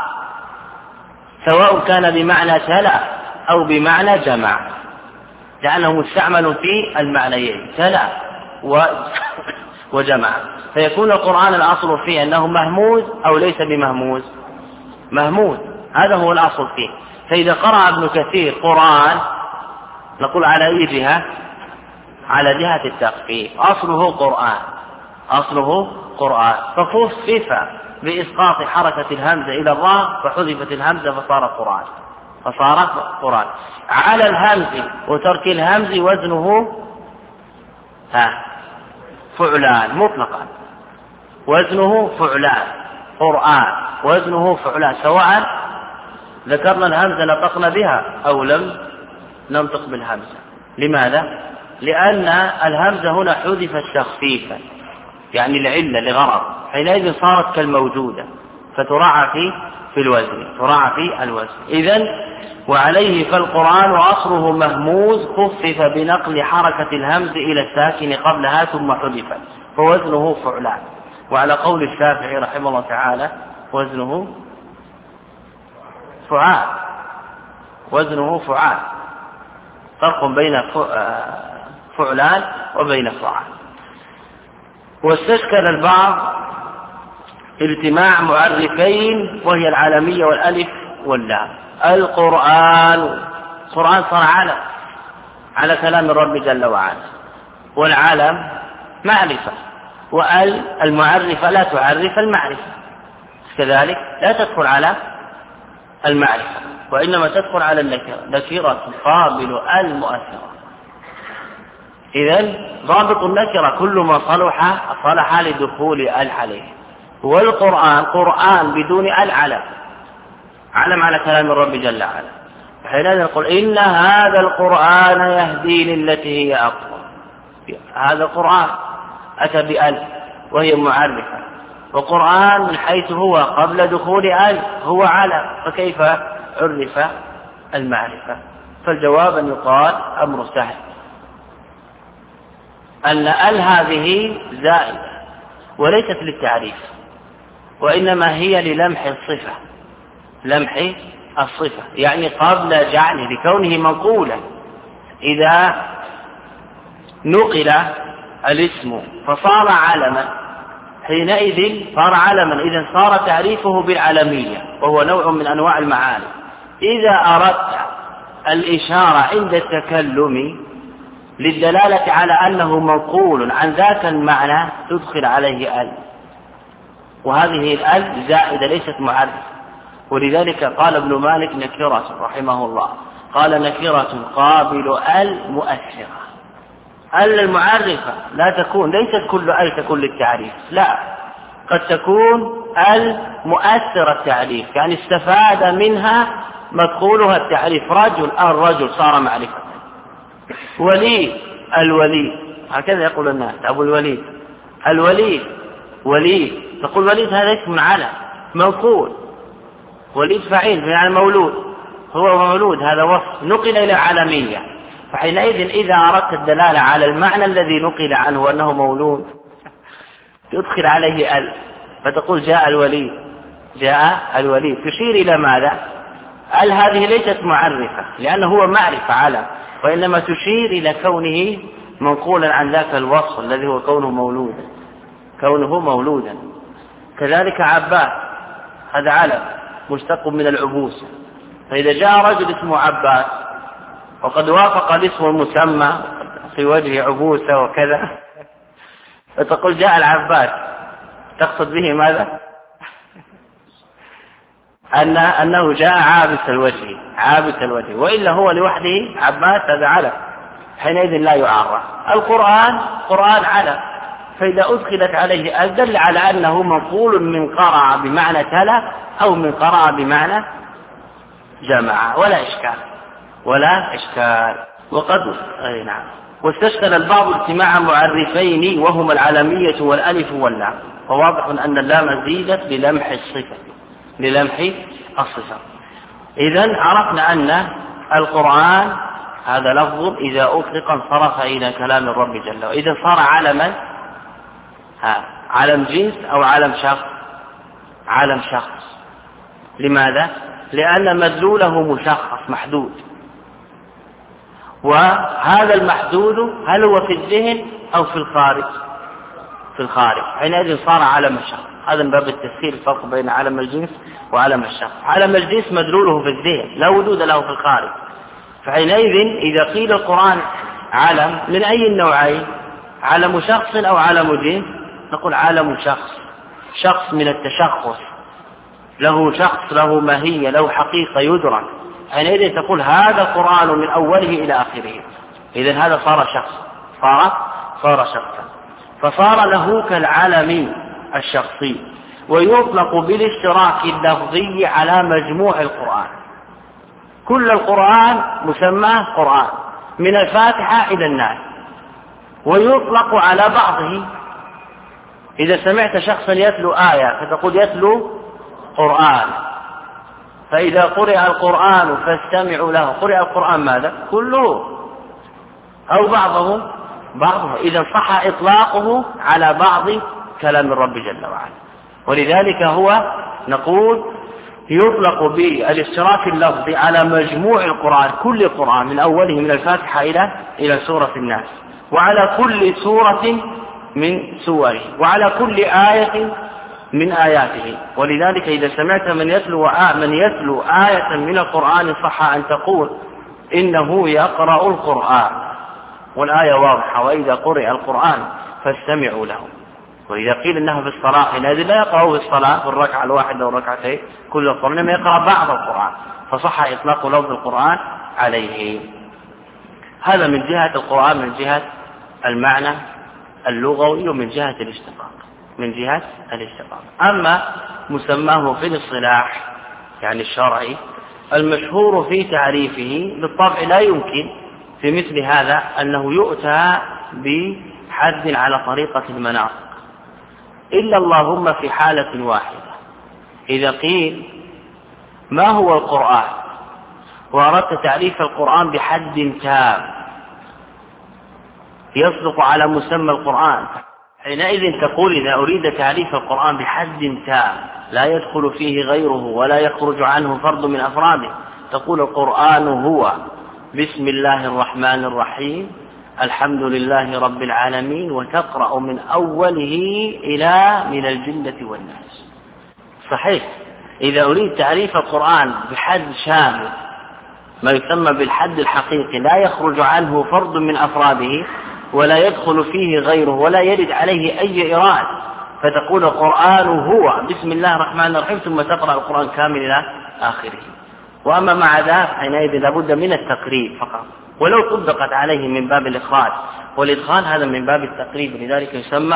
سواء كان بمعنى تلا أو بمعنى جمع، لأنه مستعمل في المعنيين تلا وجمع، فيكون القرآن الأصل فيه أنه مهموز أو ليس بمهموز؟ مهموز، هذا هو الأصل فيه. فإذا قرأ ابن كثير قرآن نقول على أي جهة؟ على جهة التخفيف، أصله قرآن فخفف بإسقاط حركة الهمزة إلى الراء فحذفت الهمزة فصار قرآن. على الهمز وترك الهمز وزنه فعلان مطلقا، وزنه فعلان، قرآن وزنه فعلان، سواء ذكرنا الهمزة نطقنا بها أو لم ننطق بالهمزة. لماذا؟ لأن الهمزة هنا حذفت تخفيفا، يعني العلة لغرض، حينئذ صارت كالموجودة فتراعى في الوزن. إذن وعليه فالقرآن وأصله مهموز خفف بنقل حركة الهمز إلى الساكن قبلها ثم حذفت فوزنه فعلان. وعلى قول الشافعي رحمه الله تعالى وزنه فعال، فرق بين فعلان وبين فعال. واستشكل البعض اجتماع معرفين وهي العالمية والألف واللام. القرآن صار علم على كلام الرب جل وعلا، والعلم معرفة، والمعرفة لا تعرف المعرفة، كذلك لا تدخل على المعرفة وإنما تدخل على النكرة تقابل المؤثرة. إذن ضابط النكرة كل ما صلح لدخول عليه. والقرآن قرآن بدون العلم، علم على كلام الرب جل وعلا، حينئذ نقول إن هذا القرآن يهدي للتي هي أقوى. هذا القرآن أتى بأل وهي معرفة، وقرآن من حيث هو قبل دخول أل هو علم، فكيف عرف المعرفة؟ فالجواب أن يقال أمر سهل، أن أل هذه زائدة وليست للتعريف، وإنما هي للمح الصفة، يعني قبل جعله لكونه منقولا. إذا نقل الاسم فصار علما حينئذ صار علما، إذن صار تعريفه بالعلمية وهو نوع من أنواع المعاني. إذا أردت الإشارة عند التكلم للدلالة على أنه منقول عن ذاك المعنى تدخل عليه ال، وهذه الال زائدة ليست معرفة. ولذلك قال ابن مالك نكرة رحمه الله، قال نكرة قابل المؤثرة. المعرفة لا تكون، ليست كل تكون للتعريف، لا، قد تكون المؤثرة التعريف، يعني استفاد منها مدخولها التعريف. الرجل صار معرفة. الولي هكذا يقول الناس، أبو الوليد، وليد، تقول وليد هذا اسم علم منقول، وليد فعيل يعني مولود، هو مولود، هذا وصف نقل إلى علمية. فحينئذ إذا أردت الدلالة على المعنى الذي نقل عنه أنه مولود تدخل عليه ال، فتقول جاء الوليد، تشير إلى ماذا؟ هذه ليست معرفة لأنه هو معرفة علم، وإنما تشير إلى كونه منقولا عن ذاك الوصف الذي هو كونه مولودا. كذلك عباس هذا علم مشتق من العبوس، فإذا جاء رجل اسمه عباس وقد وافق الاسم المسمى في وجه عبوسة وكذا فتقول جاء العباس، تقصد به ماذا؟ أنه جاء عابس الوجه، وإلا هو لوحده عباس هذا علم، حينئذ لا يعرف. القرآن قرآن علم، فإذا أدخلت عليه أدل على أنه منقول من قرأ بمعنى تلا أو من قرأ بمعنى جمع، ولا إشكال. وقد نعم. واستشكل البعض اجتماع معرفين وهما العلمية والألف واللام، فواضح أن اللام زيدت للمح الصفة. إذن عرفنا أن القرآن هذا لفظ إذا أطلق انصرف إلى كلام الرب جل وعلا. إذا صار علما، علم جنس أو علم شخص. لماذا؟ لأن مدلوله مشخص محدود، وهذا المحدود هل هو في الذهن أو في الخارج، حينئذ صار علم الشخص. هذا من باب التسهيل الفرق بين علم الجنس وعلم الشخص. علم الجنس مدلوله في الذهن لا وجود له في الخارج، فحينئذ إذا قيل القرآن علم من أي النوعين، علم شخص أو علم جنس، نقول علم شخص من التشخص، له شخص، له ماهية، له حقيقة يدرك، حينئذ تقول هذا القرآن من أوله إلى آخره. إذن هذا صار شخصا، فصار له كالعلم الشخصي. ويطلق بالاشتراك اللفظي على مجموع القرآن، كل القرآن مسماه قرآن من الفاتحة إلى الناس، ويطلق على بعضه. إذا سمعت شخصا يتلو آية فتقول يتلو قرآن، فإذا قرئ القرآن فاستمعوا له، قرئ القرآن ماذا؟ كله أو بعضه. إذا صح إطلاقه على بعض كلام الرب جل وعلا. ولذلك هو نقول يطلق بالاشتراك اللفظي على مجموع القرآن، كل القرآن من أوله من الفاتحة إلى سورة الناس، وعلى كل سورة من سوره، وعلى كل آية من آياته. ولذلك إذا سمعت من يتلو آية من القرآن صح أن تقول إنه يقرأ القرآن، والآية واضحة، وإذا قرئ القرآن فاستمعوا له. وإذا قيل إنها في الصلاة حينئذ لا يقرأ في الصلاة في الركعة الواحدة والركعتين كل القرآن، إنما يقرأ بعض القرآن، فصح إطلاق لفظ القرآن عليه. هذا من جهة القرآن، من جهة المعنى اللغوي، ومن جهة الاشتقاق. أما مسماه في الاصطلاح يعني الشرعي المشهور في تعريفه بالطبع لا يمكن في مثل هذا أنه يؤتى بحد على طريقة المناطق، إلا اللهم في حالة واحدة، إذا قيل ما هو القرآن وأردت تعريف القرآن بحد تام يصدق على مسمى القرآن، حينئذ تقول إذا أريد تعريف القرآن بحد تام لا يدخل فيه غيره ولا يخرج عنه فرد من أفراده، تقول القرآن هو بسم الله الرحمن الرحيم الحمد لله رب العالمين، وتقرأ من أوله إلى من الجنة والناس. صحيح، إذا أريد تعريف القرآن بحد شامل ما يسمى بالحد الحقيقي لا يخرج عنه فرد من أفراده ولا يدخل فيه غيره ولا يرد عليه أي إراد، فتقول القرآن هو بسم الله الرحمن الرحيم ثم تقرأ القرآن كامل إلى آخره. وأما مع ذلك حينئذ لابد من التقريب فقط، ولو طبقت عليه من باب الإخراج والإدخال هذا من باب التقريب، لذلك يسمى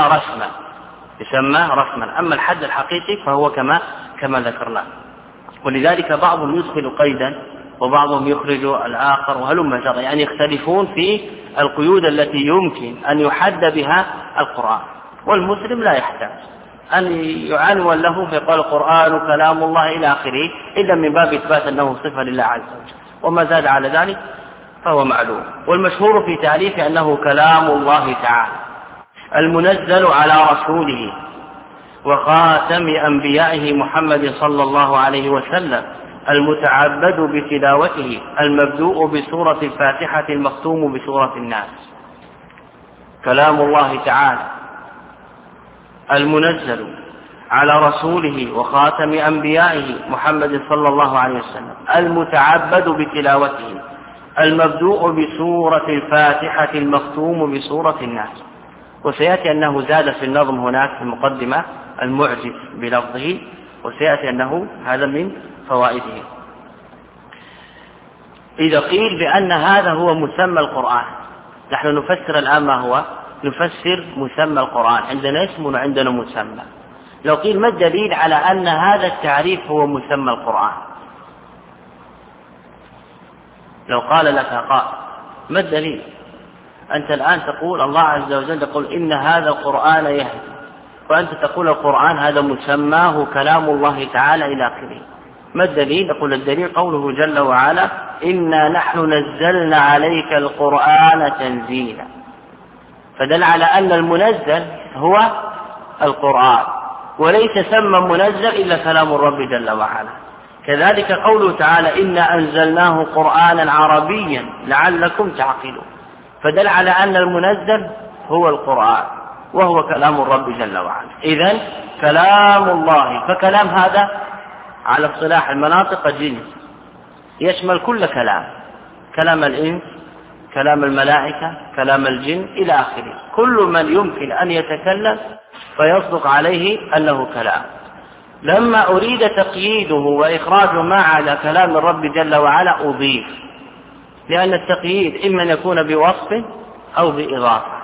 رسما. أما الحد الحقيقي فهو كما ذكرنا. ولذلك بعضهم يدخل قيدا وبعضهم يخرج الآخر وهلم جرى، يعني يختلفون في القيود التي يمكن أن يحد بها القرآن. والمسلم لا يحتاج أن يعنون له فيقال القرآن كلام الله إلى آخره، إلا من باب إثبات أنه صفة لله عز وجل، وما زاد على ذلك فهو معلوم. والمشهور في تعريفه أنه كلام الله تعالى المنزل على رسوله وخاتم أنبيائه محمد صلى الله عليه وسلم المتعبد بتلاوته المبدوء بسورة الفاتحة المختوم بسورة الناس. كلام الله تعالى المنزل على رسوله وخاتم أنبيائه محمد صلى الله عليه وسلم المتعبد بتلاوته المبدوء بسورة الفاتحة المختوم بسورة الناس. وسيأتي أنه زاد في النظم هناك في المقدمة المعجز بلفظه، وسيأتي أنه هذا من فوائده. إذا قيل بأن هذا هو مسمى القرآن، نحن نفسر الآن ما هو، نفسر مسمى القرآن، عندنا اسم وعندنا مسمى. لو قيل ما الدليل على أن هذا التعريف هو مسمى القرآن؟ لو قال لك قائل ما الدليل؟ أنت الآن تقول الله عز وجل يقول إن هذا القرآن يهدي، وأنت تقول القرآن هذا مسماه كلام الله تعالى إلى آخره. ما الدليل؟ يقول الدليل قوله جل وعلا إنا نحن نزلنا عليك القرآن تنزيلا، فدل على أن المنزل هو القرآن، وليس سمى منزل إلا كلام الرب جل وعلا. كذلك قوله تعالى إنا أنزلناه قرآنا عربيا لعلكم تعقلون، فدل على أن المنزل هو القرآن وهو كلام الرب جل وعلا. إذن كلام الله، فكلام هذا على اصطلاح المناطق جنس يشمل كل كلام، كلام الإنس، كلام الملائكة، كلام الجن إلى آخره، كل من يمكن أن يتكلم فيصدق عليه أنه كلام. لما أريد تقييده وإخراج ما على كلام الرب جل وعلا أضيف، لأن التقييد إما أن يكون بوصف أو بإضافة.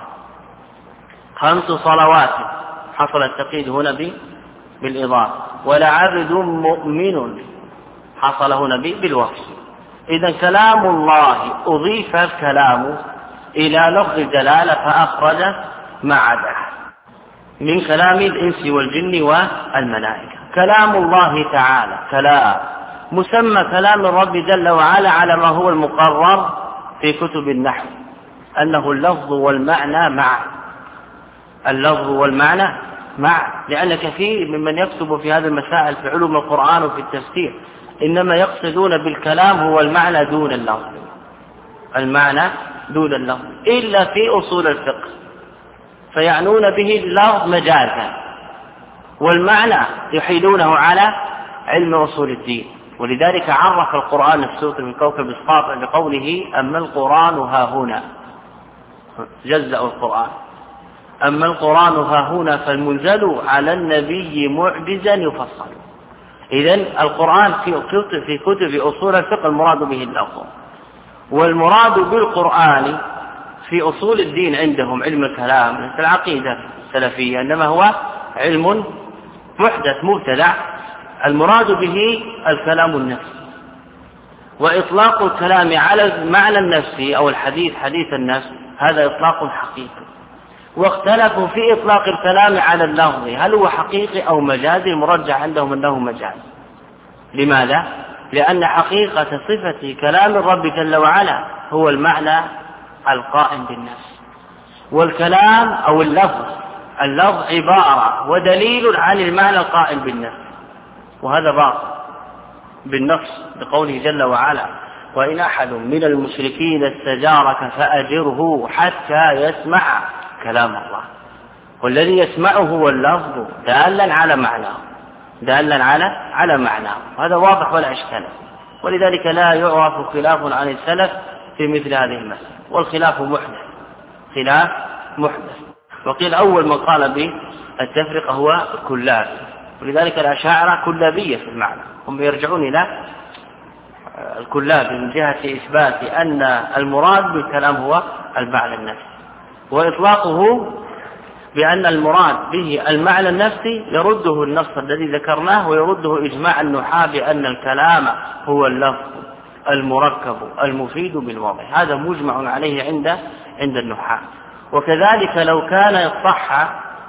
5 صلوات حصل التقييد هنا بالإضافة، ولعبد مؤمن حصل هنا بالوصف. إذا كلام الله أضيف الكلام إلى لفظ الجلالة فأخرج ما عداه من كلام الإنس والجن والملائكة. كلام الله تعالى كلام مسمى كلام الرب جل وعلا على ما هو المقرر في كتب النحو، أنه اللفظ والمعنى معا، اللفظ والمعنى معا، لأن كثير ممن يكتب في هذه المسائل في علوم القرآن وفي التفسير إنما يقصدون بالكلام هو المعنى دون اللفظ، المعنى دون اللفظ، إلا في أصول الفقه فيعنون به اللفظ مجازا، والمعنى يحيلونه على علم أصول الدين. ولذلك عرف القرآن السوطي من كوكب الساطع بقوله أما القرآن ها هنا، جزأ القرآن، أما القرآن ها هنا فالمنزل على النبي معجزا يفصل. إذن القرآن في كتب أصول الفقه المراد به اللفظ، والمراد بالقرآن في أصول الدين عندهم علم الكلام في العقيدة السلفية إنما هو علم محدث مبتدع، المراد به الكلام النفسي، وإطلاق الكلام على المعنى النفسي أو الحديث حديث النفس هذا إطلاق حقيقي. واختلفوا في إطلاق الكلام على اللفظ هل هو حقيقي أو مجازي، المرجح عندهم أنه مجازي. لماذا؟ لأن حقيقة صفة كلام الرب جل وعلا هو المعنى القائم بالنفس، والكلام أو اللفظ عبارة ودليل عن المعنى القائم بالنفس، وهذا باطل بالنص بقوله جل وعلا وإن أحد من المشركين استجارك فأجره حتى يسمع كلام الله. والذي يسمعه هو اللفظ دالا على معناه، دالا على معناه، هذا واضح ولا إشكال. ولذلك لا يعرف خلاف عن السلف في مثل هذه المسألة، والخلاف محدث، خلاف محدث. وقيل أول من قال بالتفرقة هو كلاب، ولذلك الأشاعرة كلابية في المعنى، هم يرجعون إلى الكلاب من جهة إثبات أن المراد بالكلام هو المعنى النفسي، وإطلاقه بأن المراد به المعنى النفسي يرده النص الذي ذكرناه، ويرده إجماع النحاة بأن الكلام هو اللفظ المركب المفيد بالوضع، هذا مجمع عليه عند النحاة. وكذلك لو كان صح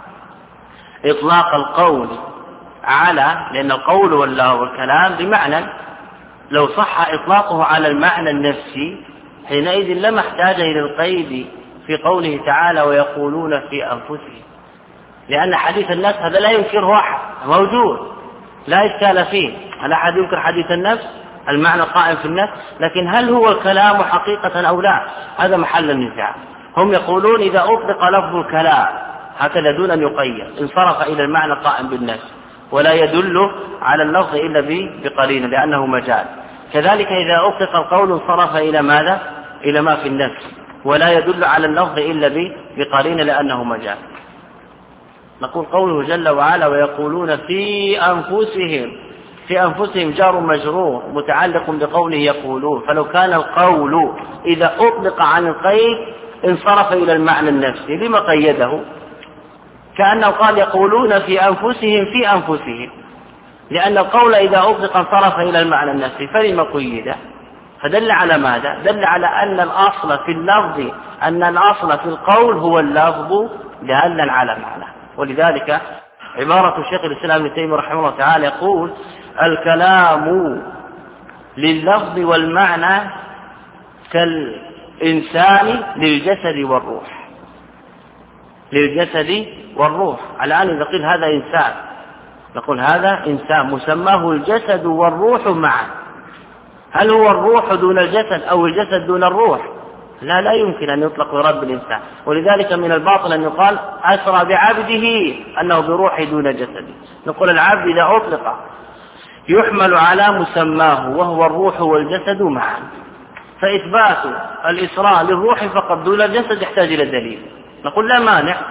إطلاق القول على، لأن القول والكلام بمعنى، لو صح إطلاقه على المعنى النفسي حينئذ لما احتاج إلى القيد في قوله تعالى ويقولون في أنفسهم، لأن حديث النفس هذا لا ينكره أحد، موجود لا إشكال فيه. هل أحد ينكر حديث النفس؟ المعنى القائم في النفس، لكن هل هو الكلام حقيقة أو لا؟ هذا محل النزاع. هم يقولون إذا أطلق لفظ الكلام هكذا دون أن يقيد انصرف إلى المعنى القائم بالنفس ولا يدل على اللفظ إلا بقرينة لأنه مجال. كذلك إذا أطلق القول انصرف إلى ماذا؟ إلى ما في النفس ولا يدل على اللفظ إلا بقرينة لأنه مجال. نقول قوله جل وعلا ويقولون في أنفسهم جار مجرور متعلق بقوله يقولون، فلو كان القول إذا أطلق عن القيد انصرف إلى المعنى النفسي لما قيده؟ كأنه قال يقولون في أنفسهم لأن القول إذا أطلق انصرف إلى المعنى النفسي فلما قيده؟ فدل على ماذا؟ دل على أن الأصل في اللفظ أن الأصل في القول هو اللفظ دالا على معنى. ولذلك عبارة الشيخ الإسلام ابن تيمية رحمه الله تعالى يقول الكلام لللفظ والمعنى كالإنسان للجسد والروح. الآن إذا قيل هذا إنسان نقول هذا إنسان مسماه الجسد والروح معا. هل هو الروح دون الجسد أو الجسد دون الروح؟ لا يمكن أن يطلق ويراد بالإنسان. ولذلك من الباطل أن يقال أسرى بعبده أنه بروحه دون جسده. نقول العبد إذا أطلق يحمل على مسماه وهو الروح والجسد معا، فإثبات الإسراء للروح فقط دون الجسد يحتاج إلى دليل. نقول لا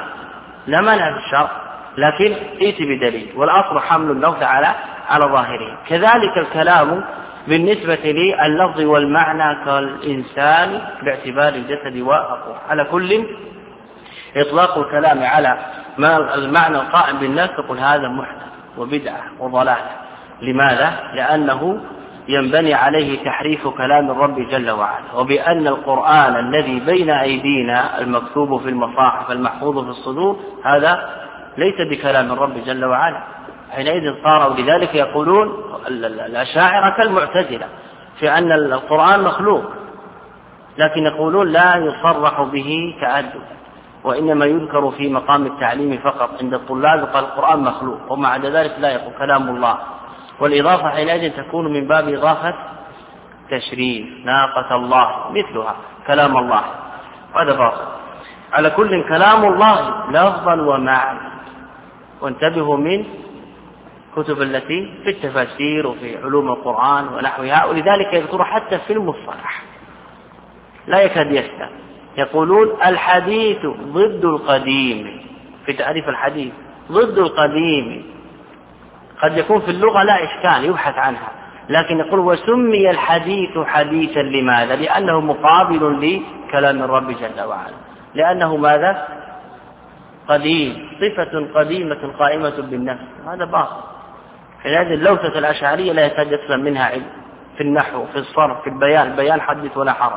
مانع في الشرع، لكن ائت بدليل، والأصل حمل اللفظ على ظاهره. كذلك الكلام بالنسبة لللفظ والمعنى كالإنسان باعتبار الجسد والروح. على كل إطلاق الكلام على المعنى القائم بالنفس تقول هذا محدث وبدعة وضلالة. لماذا؟ لأنه ينبني عليه تحريف كلام الرب جل وعلا، وبأن القرآن الذي بين أيدينا المكتوب في المصاحف المحفوظ في الصدور هذا ليس بكلام الرب جل وعلا. حينئذ صاروا لذلك يقولون الأشاعرة كالمعتزلة في أن القرآن مخلوق، لكن يقولون لا يصرح به تأدب، وإنما يذكر في مقام التعليم فقط عند الطلاب قال القرآن مخلوق، ومع ذلك لا يقول كلام الله. والإضافة حينئذ تكون من باب إضافة تشريف، ناقة الله مثلها كلام الله، وهذا باطل. على كل كلام الله لفظا ومعنى. وانتبهوا من كتب التي في التفاسير وفي علوم القرآن ونحوها، ولذلك يذكر حتى في المصطلح لا يكاد يستوي. يقولون الحديث ضد القديم، في تعريف الحديث ضد القديم. قد يكون في اللغة لا إشكال يبحث عنها، لكن يقول وسمي الحديث حديثا لماذا؟ لأنه مقابل لكلام الرب جل وعلا، لأنه ماذا؟ قديم، صفة قديمة قائمة بالنفس. هذا باطل. هذه اللوثة الأشعرية لا يكاد يسلم منها علم في النحو في الصرف في البيان حدث ولا حرج.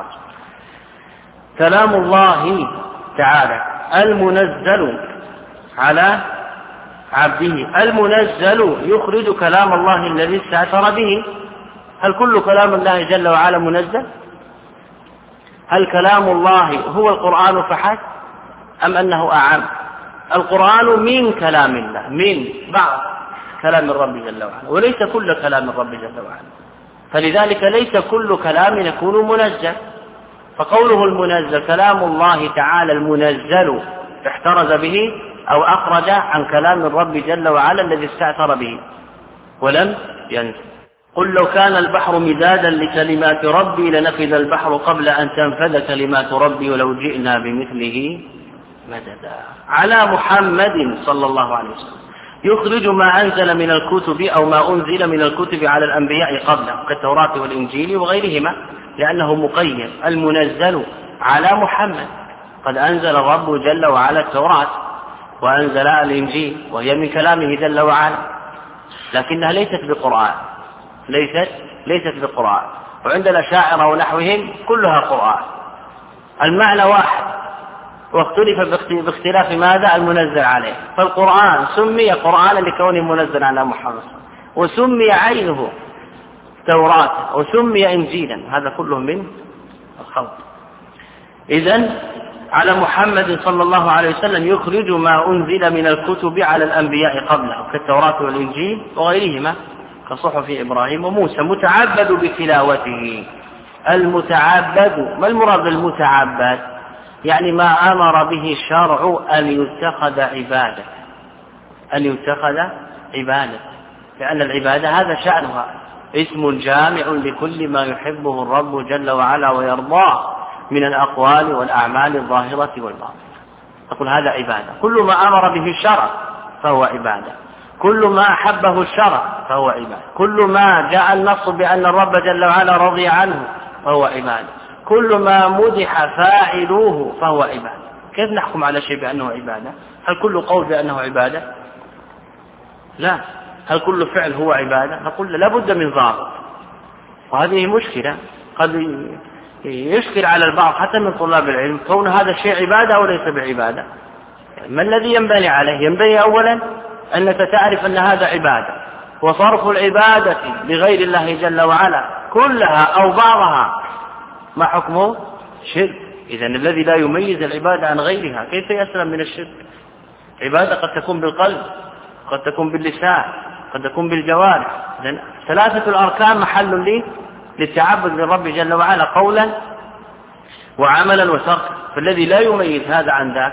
كلام الله تعالى المنزل على عبده، المنزل يخرج كلام الله الذي استأثر به. هل كل كلام الله جل وعلا منزل؟ هل كلام الله هو القرآن فحسب أم أنه أعم؟ القرآن من كلام الله، من بعض كلام الرب جل وعلا، وليس كل كلام الرب جل وعلا. فلذلك ليس كل كلام يكون منزل. فقوله المنزل كلام الله تعالى المنزل احترز به أو أخرج عن كلام الرب جل وعلا الذي استأثر به ولم ينزل. قل لو كان البحر مدادا لكلمات ربي لنفذ البحر قبل أن تنفذ كلمات ربي ولو جئنا بمثله مددا. على محمد صلى الله عليه وسلم يخرج ما أنزل من الكتب أو ما أنزل من الكتب على الأنبياء قبله كالتوراة والإنجيل وغيرهما، لأنه مقيد. المنزل على محمد، قد أنزل الرب جل وعلا التوراة وأنزل الإنجيل وهي من كلامه جل وعلا، لكنها ليست بقرآن، ليست بقرآن. وعند الأشاعرة ونحوهم كلها قرآن، المعنى واحد، واختلف باختلاف ماذا؟ المنزل عليه. فالقرآن سمي قرآنا لكونه منزل على محمد، وسمي عينه توراة، وسمي إنجيلا، هذا كله من الخلق. إذن على محمد صلى الله عليه وسلم يخرج ما أنزل من الكتب على الأنبياء قبله كالتوراة والإنجيل وغيرهما. كصحف إبراهيم وموسى متعبد بتلاوته. المتعبد، ما المراد بالمتعبد؟ يعني ما أمر به الشرع أن يتخذ عبادة، أن يتخذ عبادة، لأن العبادة هذا شأنها، اسم جامع لكل ما يحبه الرب جل وعلا ويرضاه من الأقوال والأعمال الظاهرة والباطنة. تقول هذا عبادة، كل ما أمر به الشرع فهو عبادة، كل ما أحبه الشرع فهو عبادة، كل ما جاء النص بأن الرب جل وعلا رضي عنه فهو عبادة، كل ما مدح فاعلوه فهو عبادة. كيف نحكم على شيء بأنه عبادة؟ هل كل قول بأنه عبادة؟ لا. هل كل فعل هو عبادة؟ نقول لا بد من ضابط، وهذه مشكلة قد يشكل على البعض حتى من طلاب العلم كون هذا الشيء عبادة أو ليس بعبادة. ما الذي ينبني عليه؟ ينبني أولا أنك تعرف أن هذا عبادة، وصرف العبادة لغير الله جل وعلا كلها أو بعضها ما حكمه؟ شرك. إذن الذي لا يميز العبادة عن غيرها كيف يسلم من الشرك؟ عبادة قد تكون بالقلب، قد تكون باللسان، قد تكون بالجوارح. إذن ثلاثة الأركان محل للتعبد للرب جل وعلا قولا وعملا وتركا، فالذي لا يميز هذا عن ذاك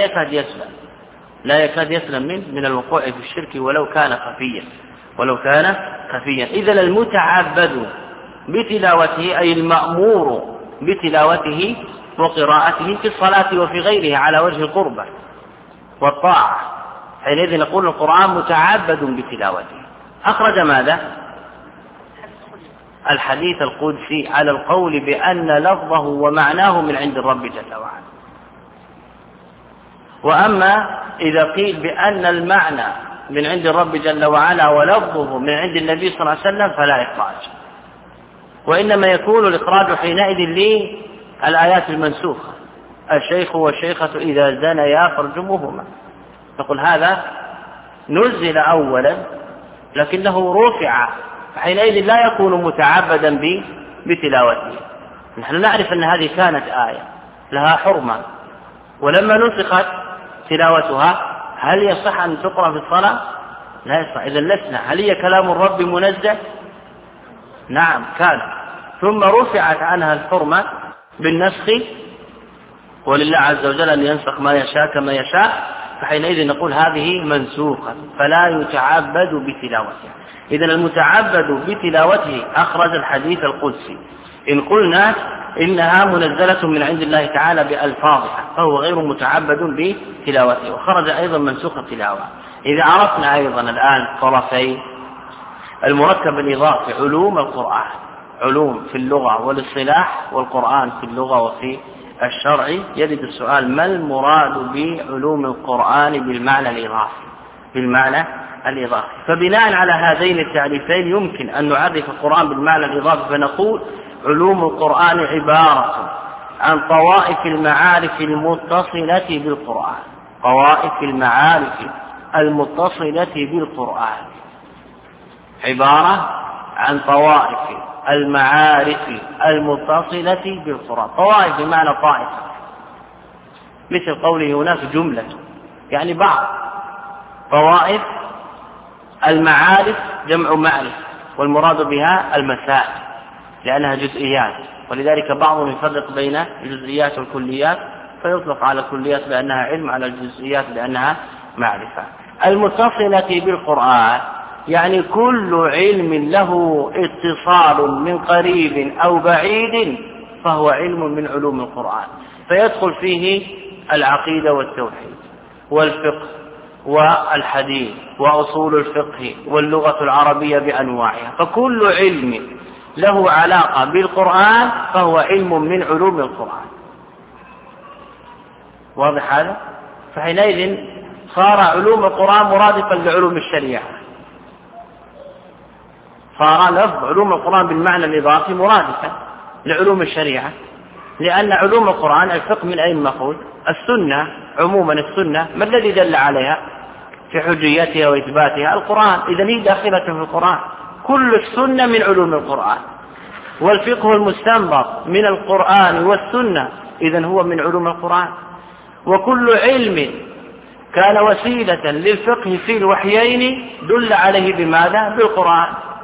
لا يكاد يسلم من الوقوع في الشرك ولو كان خفيا. إذن المتعبد بتلاوته أي المأمور بتلاوته وقراءته في الصلاة وفي غيرها على وجه القربة والطاعة، حينئذ نقول القرآن متعبد بتلاوته. أخرج ماذا؟ الحديث القدسي على القول بأن لفظه ومعناه من عند الرب جل وعلا. وأما إذا قيل بأن المعنى من عند الرب جل وعلا ولفظه من عند النبي صلى الله عليه وسلم فلا إخراج، وإنما يكون الإخراج حينئذ للآيات المنسوخة، الشيخ والشيخة إذا زنيا فارجموهما. نقول هذا نزل أولا لكنه رفع، فحينئذ لا يكون متعبدا بتلاوته. نحن نعرف أن هذه كانت آية لها حرمة، ولما نسخت تلاوتها هل يصح أن تقرأ في الصلاة؟ لا يصح. إذن لسنا، هل هي كلام الرب منزه؟ نعم كان، ثم رفعت عنها الحرمة بالنسخ، ولله عز وجل أن ينسخ ما يشاء كما يشاء، فحينئذ نقول هذه منسوخة فلا يتعبد بتلاوتها. إذن المتعبد بتلاوته أخرج الحديث القدسي، إن قلنا إنها منزلة من عند الله تعالى بألفاظها فهو غير متعبد بتلاوته، وخرج أيضا منسوخ التلاوة. إذا عرفنا أيضا الآن طرفي المركب الإضافي، علوم القرآن، علوم في اللغة والاصطلاح، والقرآن في اللغة وفي الشرع، يرد السؤال ما المراد بعلوم القرآن بالمعنى الإضافي؟ فبناء على هذين التعريفين يمكن أن نعرف القرآن بالمعنى الإضافي، فنقول علوم القرآن عبارة عن طوائف المعارف المتصلة بالقرآن، طوائف المعارف المتصلة بالقرآن، عبارة عن طوائف المعارف المتصلة بالقرآن. طوائف بمعنى طائفة، مثل قوله هناك جملة يعني بعض. طوائف المعارف جمع معرفة، والمراد بها المسائل لأنها جزئيات، ولذلك بعضهم يفرق بين الجزئيات والكليات، فيطلق على الكليات بأنها علم، على الجزئيات بأنها معرفة. المتصلة بالقرآن يعني كل علم له اتصال من قريب أو بعيد فهو علم من علوم القرآن، فيدخل فيه العقيدة والتوحيد والفقه والحديث وأصول الفقه واللغة العربية بأنواعها، فكل علم له علاقة بالقرآن فهو علم من علوم القرآن. واضح هذا؟ فحينئذ صار علوم القرآن مرادفا لعلوم الشريعة، صار لفظ علوم القرآن بالمعنى الإضافي مرادفا لعلوم الشريعة، لأن علوم القرآن الفقه من أين مأخوذ؟ السنة عموما. السنة ما الذي دل عليها في حجيتها وإثباتها؟ القرآن، إذن هي داخلة في القرآن. كل السنة من علوم القرآن، والفقه المستنبط من القرآن والسنة إذن هو من علوم القرآن. وكل علم كان وسيلة للفقه في الوحيين دل عليه بماذا؟ بالقرآن.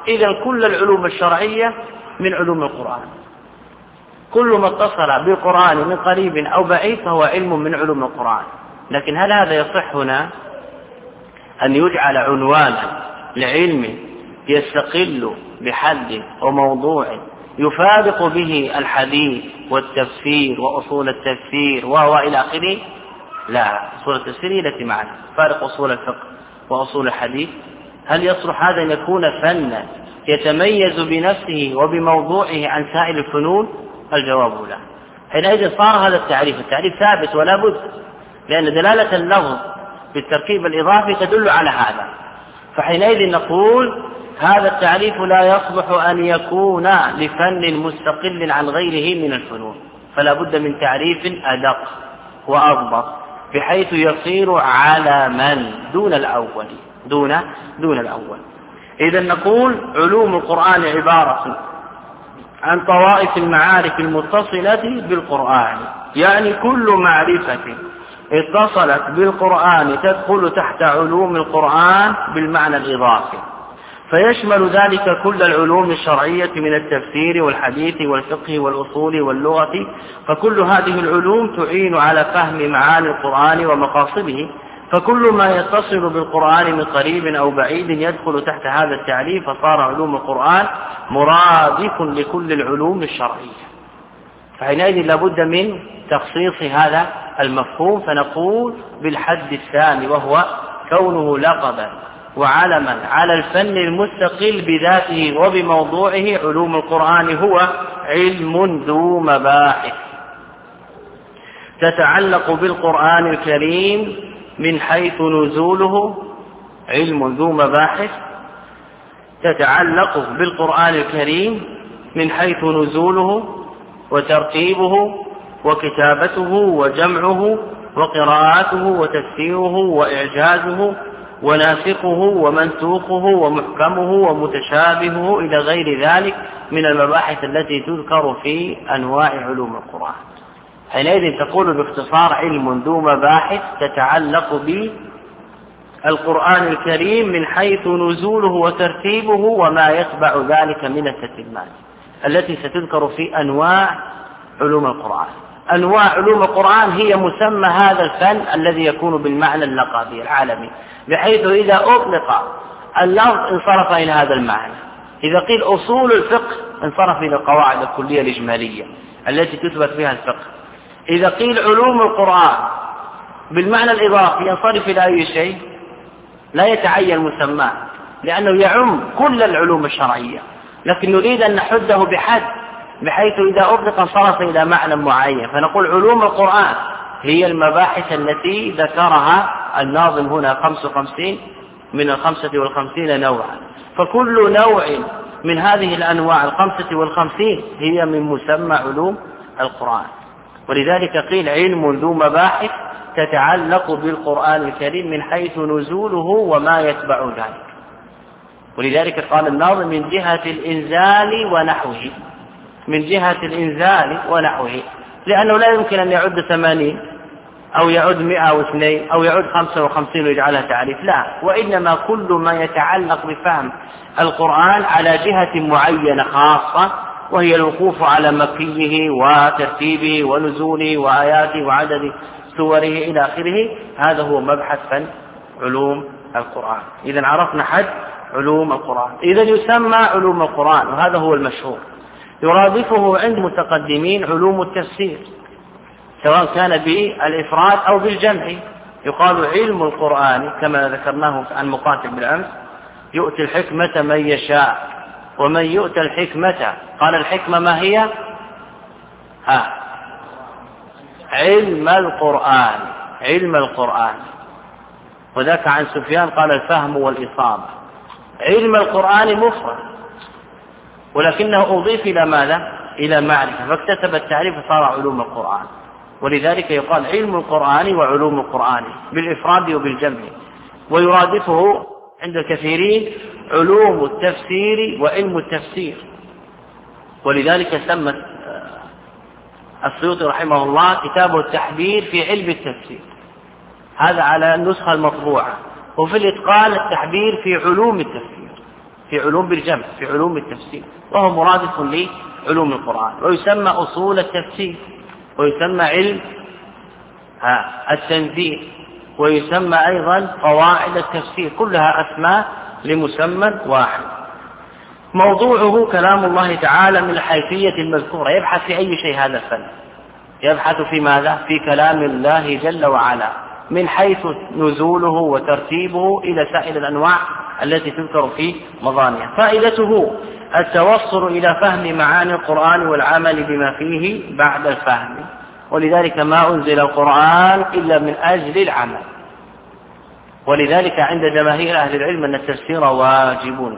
إذا كل العلوم الشرعية من علوم القرآن، كل ما اتصل بالقرآن من قريب أو بعيد فهو علم من علوم القرآن. لكن هل هذا يصح هنا أن يجعل عنوانا لعلم يستقل بحد وموضوع يفارق به الحديث والتفسير وأصول التفسير وهو إلى آخره؟ لا، أصول التفسير التي معنا فارق أصول الفقه وأصول الحديث. هل يصلح هذا أن يكون فنا يتميز بنفسه وبموضوعه عن سائر الفنون؟ الجواب لا. حينئذ صار هذا التعريف ثابت ولا بد، لأن دلالة اللفظ بالتركيب الإضافي تدل على هذا. فحينئذ نقول هذا التعريف لا يصلح أن يكون لفن مستقل عن غيره من الفنون، فلا بد من تعريف أدق وأضبط بحيث يصير على من دون الأول دون الأول. إذا نقول علوم القرآن عبارة عن طوائف المعارف المتصلة بالقرآن، يعني كل معرفة اتصلت بالقرآن تدخل تحت علوم القرآن بالمعنى الإضافي، فيشمل ذلك كل العلوم الشرعية من التفسير والحديث والفقه والأصول واللغة. فكل هذه العلوم تعين على فهم معاني القرآن ومقاصده، فكل ما يتصل بالقرآن من قريب أو بعيد يدخل تحت هذا التعريف، فصار علوم القرآن مرادف لكل العلوم الشرعية. فحينئذ لابد من تخصيص هذا المفهوم، فنقول بالحد الثاني وهو كونه لقبا وعلما على الفن المستقل بذاته وبموضوعه. علوم القرآن هو علم ذو مباحث تتعلق بالقرآن الكريم من حيث نزوله، علم ذو مباحث تتعلق بالقرآن الكريم من حيث نزوله وترتيبه وكتابته وجمعه وقراءاته وتفسيره وإعجازه وناسخه ومنسوخه ومحكمه ومتشابهه إلى غير ذلك من المباحث التي تذكر في أنواع علوم القرآن. حينئذ تقول باختصار علم ذو مباحث تتعلق بالقرآن الكريم من حيث نزوله وترتيبه وما يتبع ذلك من التتمات التي ستذكر في أنواع علوم القرآن. أنواع علوم القرآن هي مسمى هذا الفن الذي يكون بالمعنى اللقبي العالمي، بحيث إذا أطلق اللفظ انصرف إلى هذا المعنى. إذا قيل أصول الفقه انصرف إلى القواعد الكلية الإجمالية التي تثبت بها الفقه. إذا قيل علوم القرآن بالمعنى الإضافي ينصرف إلى أي شيء لا يتعين مسماه، لأنه يعم كل العلوم الشرعية، لكن نريد أن نحده بحد بحيث إذا أطلق انصرف إلى معنى معين. فنقول علوم القرآن هي المباحث التي ذكرها الناظم هنا 55 من 55 نوعا، فكل نوع من هذه الأنواع 55 هي من مسمى علوم القرآن. ولذلك قيل علم ذو مباحث تتعلق بالقرآن الكريم من حيث نزوله وما يتبع ذلك. ولذلك قال الناظم من جهة الإنزال ونحوه، من جهة الإنزال ونحوه، لأنه لا يمكن أن يعد 80 أو يعد 102 أو يعد 55 ويجعلها تعريف، لا، وإنما كل ما يتعلق بفهم القرآن على جهة معينة خاصة، وهي الوقوف على مكيه وترتيبه ونزوله وآياته وعدد سوره إلى آخره. هذا هو مبحث فن علوم القرآن. إذن عرفنا حد علوم القرآن. إذن يسمى علوم القرآن، وهذا هو المشهور. يرادفه عند متقدمين علوم التفسير، سواء كان بالإفراد أو بالجمع. يقال علم القرآن كما ذكرناه عن مقاتل بالأمس يؤتي الحكمة من يشاء، ومن يؤتى الحكمة قال الحكمة ما هي؟ علم القرآن، علم القرآن. وذاك عن سفيان قال الفهم والإصابة. علم القرآن مفرد، ولكنه أضيف إلى ماذا؟ إلى معرفة، فاكتسب التعريف صار علوم القرآن. ولذلك يقال علم القرآن وعلوم القرآن بالإفراد وبالجمع. ويرادفه عند الكثيرين علوم التفسير وعلم التفسير. ولذلك سمت السيوطي رحمه الله كتابه التحبير في علم التفسير، هذا على النسخة المطبوعة، وفي الإتقان التحبير في علوم التفسير. في علوم بالجمع في علوم التفسير، وهو مرادف لعلوم القرآن، ويسمى أصول التفسير، ويسمى علم التنزيل، ويسمى أيضا قواعد التفسير، كلها أسماء لمسمى واحد. موضوعه كلام الله تعالى من الحيثية المذكورة. يبحث في أي شيء هذا الفن؟ يبحث في ماذا؟ في كلام الله جل وعلا من حيث نزوله وترتيبه إلى سائر الأنواع التي تذكر في مضانها. فائدته التوصل إلى فهم معاني القرآن والعمل بما فيه بعد الفهم، ولذلك ما أنزل القرآن إلا من أجل العمل. ولذلك عند جماهير أهل العلم أن التفسير واجب،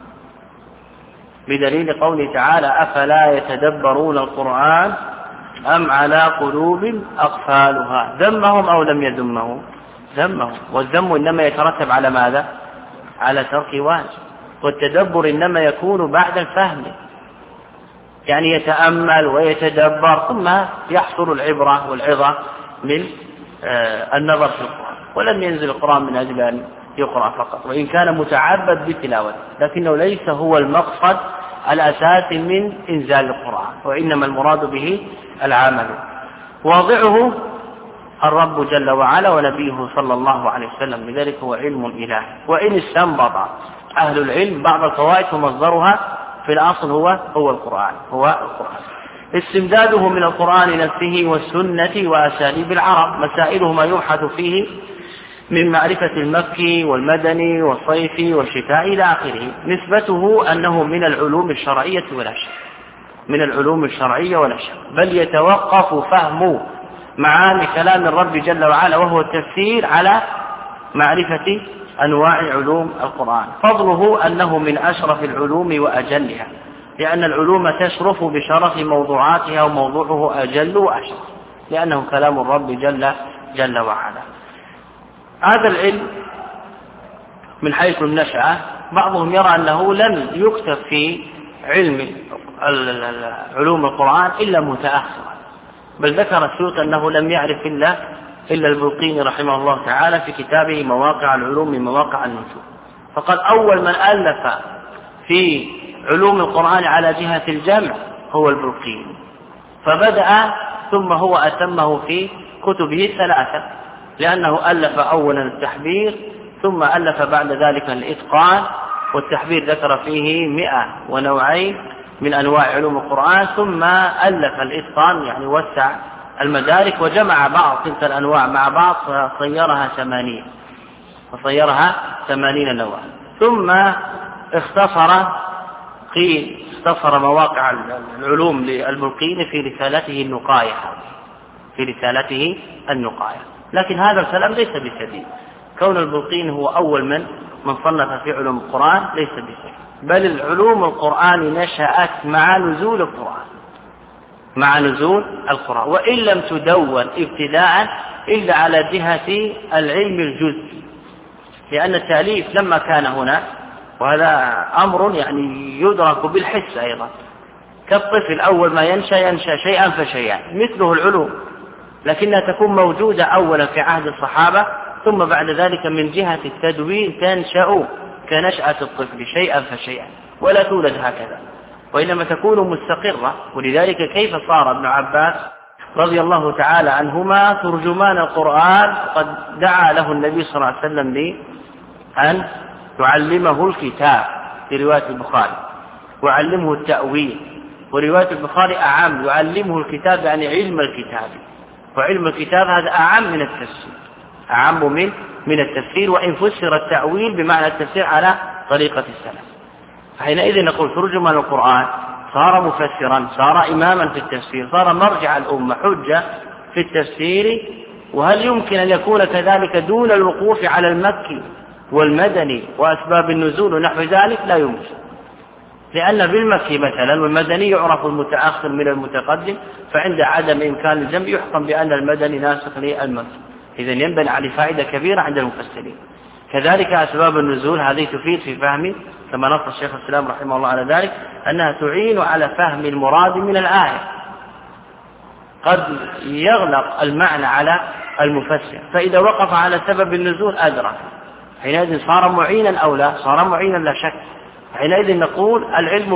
بدليل قوله تعالى: أفلا يتدبرون القرآن أم على قلوب أقفالها. ذمهم أو لم يذمهم؟ ذمهم، والذم إنما يترتب على ماذا؟ على ترك واجب، والتدبر إنما يكون بعد الفهم، يعني يتأمل ويتدبر ثم يحصل العبرة والعظة من النظر في القرآن. ولم ينزل القرآن من أجل أن يقرأ فقط، وإن كان متعبد بتلاوته، لكنه ليس هو المقصد الأساسي من إنزال القرآن، وإنما المراد به العمل. واضعه الرب جل وعلا ونبيه صلى الله عليه وسلم، لذلك هو علم إلهي. وإن استنبط أهل العلم بعض الفوائد فمصدرها في الأصل هو القرآن. استمداده من القرآن نفسه والسنة وأساليب العرب، مسائله ما يبحث فيه من معرفة المكي والمدني والصيفي والشتاء إلى آخره. نسبته أنه من العلوم الشرعية ولا شك، من العلوم الشرعية ولا شك، بل يتوقف فهم معاني كلام الرب جل وعلا وهو التفسير على معرفة أنواع علوم القرآن. فضله أنه من أشرف العلوم وأجلها، لأن العلوم تشرف بشرف موضوعاتها، وموضوعه أجل وأشرف لأنه كلام الرب جل وعلا. هذا العلم من حيث النشأة بعضهم يرى أنه لم يكتب في علوم القرآن إلا متأخرا، بل ذكر السيوطي أنه لم يعرف إلا البلقيني رحمه الله تعالى في كتابه مواقع العلوم من مواقع النجوم. فقد أول من ألف في علوم القرآن على جهة الجمع هو البلقيني، فبدأ ثم هو أتمه في كتبه الثلاثة، لأنه ألف أولا التحبير، ثم ألف بعد ذلك الإتقان، والتحبير ذكر فيه 102 من أنواع علوم القرآن، ثم ألف الإتقان يعني وسع المدارك وجمع بعض تلك الأنواع مع بعض فصيرها 80 نوعا. ثم اختصر مواقع العلوم للبلقيني في رسالته النقاية. لكن هذا الكلام ليس بسديد، كون البلقيني هو أول من صنف في علوم القرآن ليس بسديد، بل العلوم القرآن نشأت مع نزول القرآن، وإن لم تدون ابتداء إلا على جهة العلم الجزئي، لأن التأليف لما كان هنا، وهذا أمر يعني يدرك بالحس أيضا، كالطفل أول ما ينشأ شيئا فشيئا، مثله العلوم، لكنها تكون موجودة أولا في عهد الصحابة، ثم بعد ذلك من جهة التدوين تنشأ كنشأة الطفل شيئا فشيئا، ولا تولد هكذا، وإنما تكون مستقرة. ولذلك كيف صار ابن عباس رضي الله تعالى عنهما ترجمان القرآن، قد دعا له النبي صلى الله عليه وسلم لأن يعلمه الكتاب في رواية البخاري، وعلمه التأويل، ورواية البخاري أعم، يعلمه الكتاب يعني علم الكتاب، وعلم الكتاب هذا أعم من التفسير، أعم من التفسير، وإن فسر التأويل بمعنى التفسير على طريقة السلف. فحينئذ نقول ترجمان القرآن صار مفسرا، صار إماما في التفسير، صار مرجع الأمة، حجة في التفسير. وهل يمكن أن يكون كذلك دون الوقوف على المكي والمدني وأسباب النزول ونحو ذلك؟ لا يمكن، لأن بالمكي مثلا والمدني يعرف المتأخر من المتقدم، فعند عدم إمكان الجمع يحكم بأن المدني ناسخ للمكي. إذن ينبني على فائدة كبيرة عند المفسرين. كذلك أسباب النزول هذه تفيد في فهم، كما نص الشيخ الإسلام رحمه الله على ذلك، أنها تعين على فهم المراد من الآية، قد يغلق المعنى على المفسر، فإذا وقف على سبب النزول أدرك، حينئذ صار معينا أو لا؟ صار معينا لا شك، حينئذ نقول العلم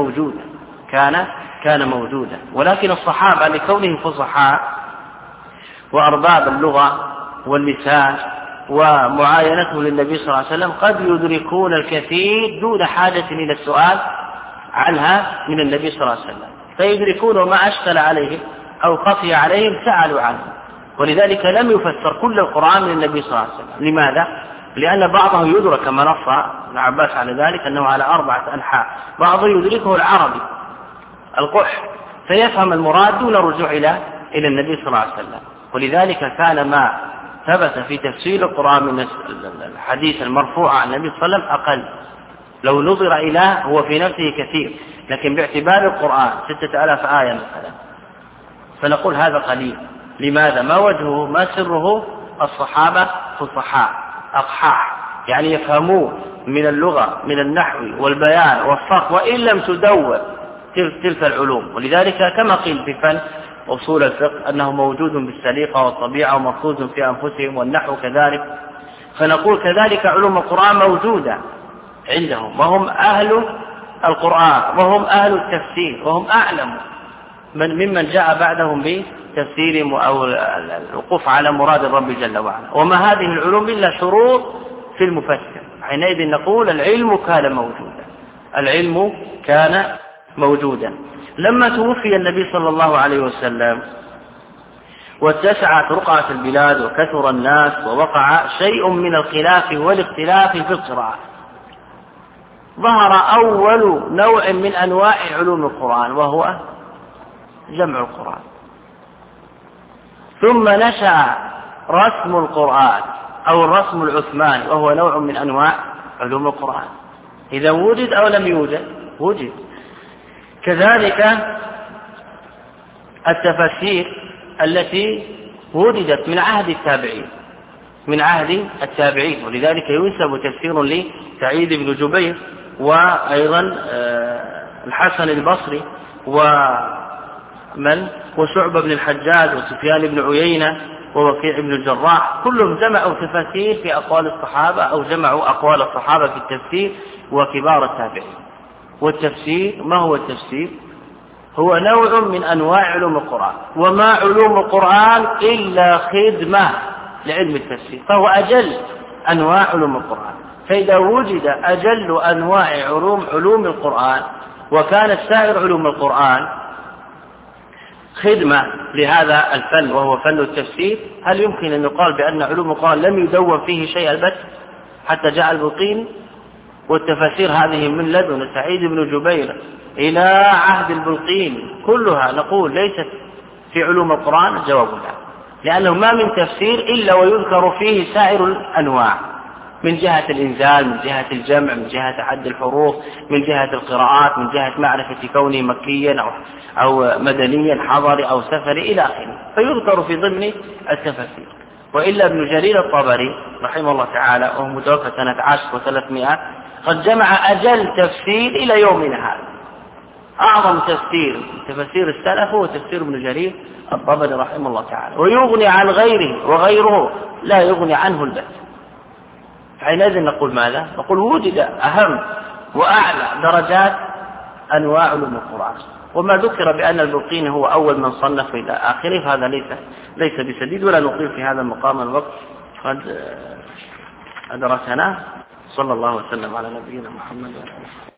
كان موجودا، ولكن الصحابة لكونهم فصحاء وأرباب اللغة واللسان ومعاينته للنبي صلى الله عليه وسلم قد يدركون الكثير دون حاجة إلى السؤال عنها من النبي صلى الله عليه وسلم، فيدركون ما أشكل عليهم أو خفي عليهم سألوا عنه. ولذلك لم يفسر كل القرآن من النبي صلى الله عليه وسلم. لماذا؟ لأن بعضه يدرك كما نص ابن عباس على ذلك أنه على 4 أنحاء، بعضه يدركه العربي القح فيفهم المراد دون الرجوع إلى النبي صلى الله عليه وسلم. ولذلك كان ما ثبت في تفسير القرآن من الحديث المرفوع عن النبي صلى الله عليه وسلم أقل، لو نظر إليه هو في نفسه كثير، لكن باعتبار القرآن 6000 آية مثلا فنقول هذا قليل. لماذا؟ ما وجهه ما سره؟ الصحابة فصحاء أقحاح، يعني يفهمون من اللغة من النحو والبيان والصرف وإن لم تدون تلك العلوم. ولذلك كما قيل في فن أصول الفقه أنه موجود بالسليقة والطبيعة ومفروض في أنفسهم، والنحو كذلك، فنقول كذلك علوم القرآن موجودة عندهم، وهم أهل القرآن وهم أهل التفسير وهم أعلم ممن جاء بعدهم بتفسيرهم أو الوقوف على مراد الرب جل وعلا. وما هذه العلوم إلا شروط في المفسر. حينئذ نقول العلم كان موجودا. لما توفي النبي صلى الله عليه وسلم واتسعت رقعة البلاد وكثر الناس ووقع شيء من الخلاف والاختلاف في القراءة، ظهر أول نوع من أنواع علوم القرآن وهو جمع القرآن، ثم نشأ رسم القرآن أو الرسم العثماني وهو نوع من أنواع علوم القرآن. إذا وجد أو لم يوجد؟ وجد. كذلك التفاسير التي وجدت من عهد التابعين، ولذلك ينسب تفسير لسعيد بن جبير وأيضا الحسن البصري وشعبة بن الحجاج وسفيان بن عيينة ووكيع بن الجراح، كلهم جمعوا تفاسير في أقوال الصحابة أو جمعوا أقوال الصحابة في التفسير وكبار التابعين. والتفسير ما هو التفسير؟ هو نوع من أنواع علوم القرآن، وما علوم القرآن إلا خدمة لعلم التفسير، فهو أجل أنواع علوم القرآن. فإذا وجد أجل أنواع علوم القرآن وكانت سائر علوم القرآن خدمة لهذا الفن وهو فن التفسير، هل يمكن أن يقال بأن علوم القرآن لم يدون فيه شيء البت حتى جاء البلقيني؟ والتفاسير هذه من لدن سعيد بن جبير إلى عهد البلقيني كلها نقول ليست في علوم القرآن. الجواب لا، لأنه ما من تفسير إلا ويذكر فيه سائر الأنواع، من جهة الإنزال، من جهة الجمع، من جهة عد الحروف، من جهة القراءات، من جهة معرفة كونه مكيا أو مدنيا حضري أو سفري إلى آخره، فيذكر في ضمن التفاسير. وإلا ابن جرير الطبري رحمه الله تعالى وهو متوفى سنة 10 و300 قد جمع أجل تفسير إلى يومنا هذا. أعظم تفسير السلف هو تفسير ابن جرير الطبري رحمه الله تعالى، ويغني عن غيره وغيره لا يغني عنه البت. حينئذ نقول ماذا؟ نقول وجد أهم وأعلى درجات أنواع علوم القرآن. وما ذكر بأن البلقيني هو أول من صنف إلى آخره فهذا ليس بسديد، ولا نطيل في هذا المقام الوقت قد أدركنا. صلى الله وسلم على نبينا محمد وعلى آله.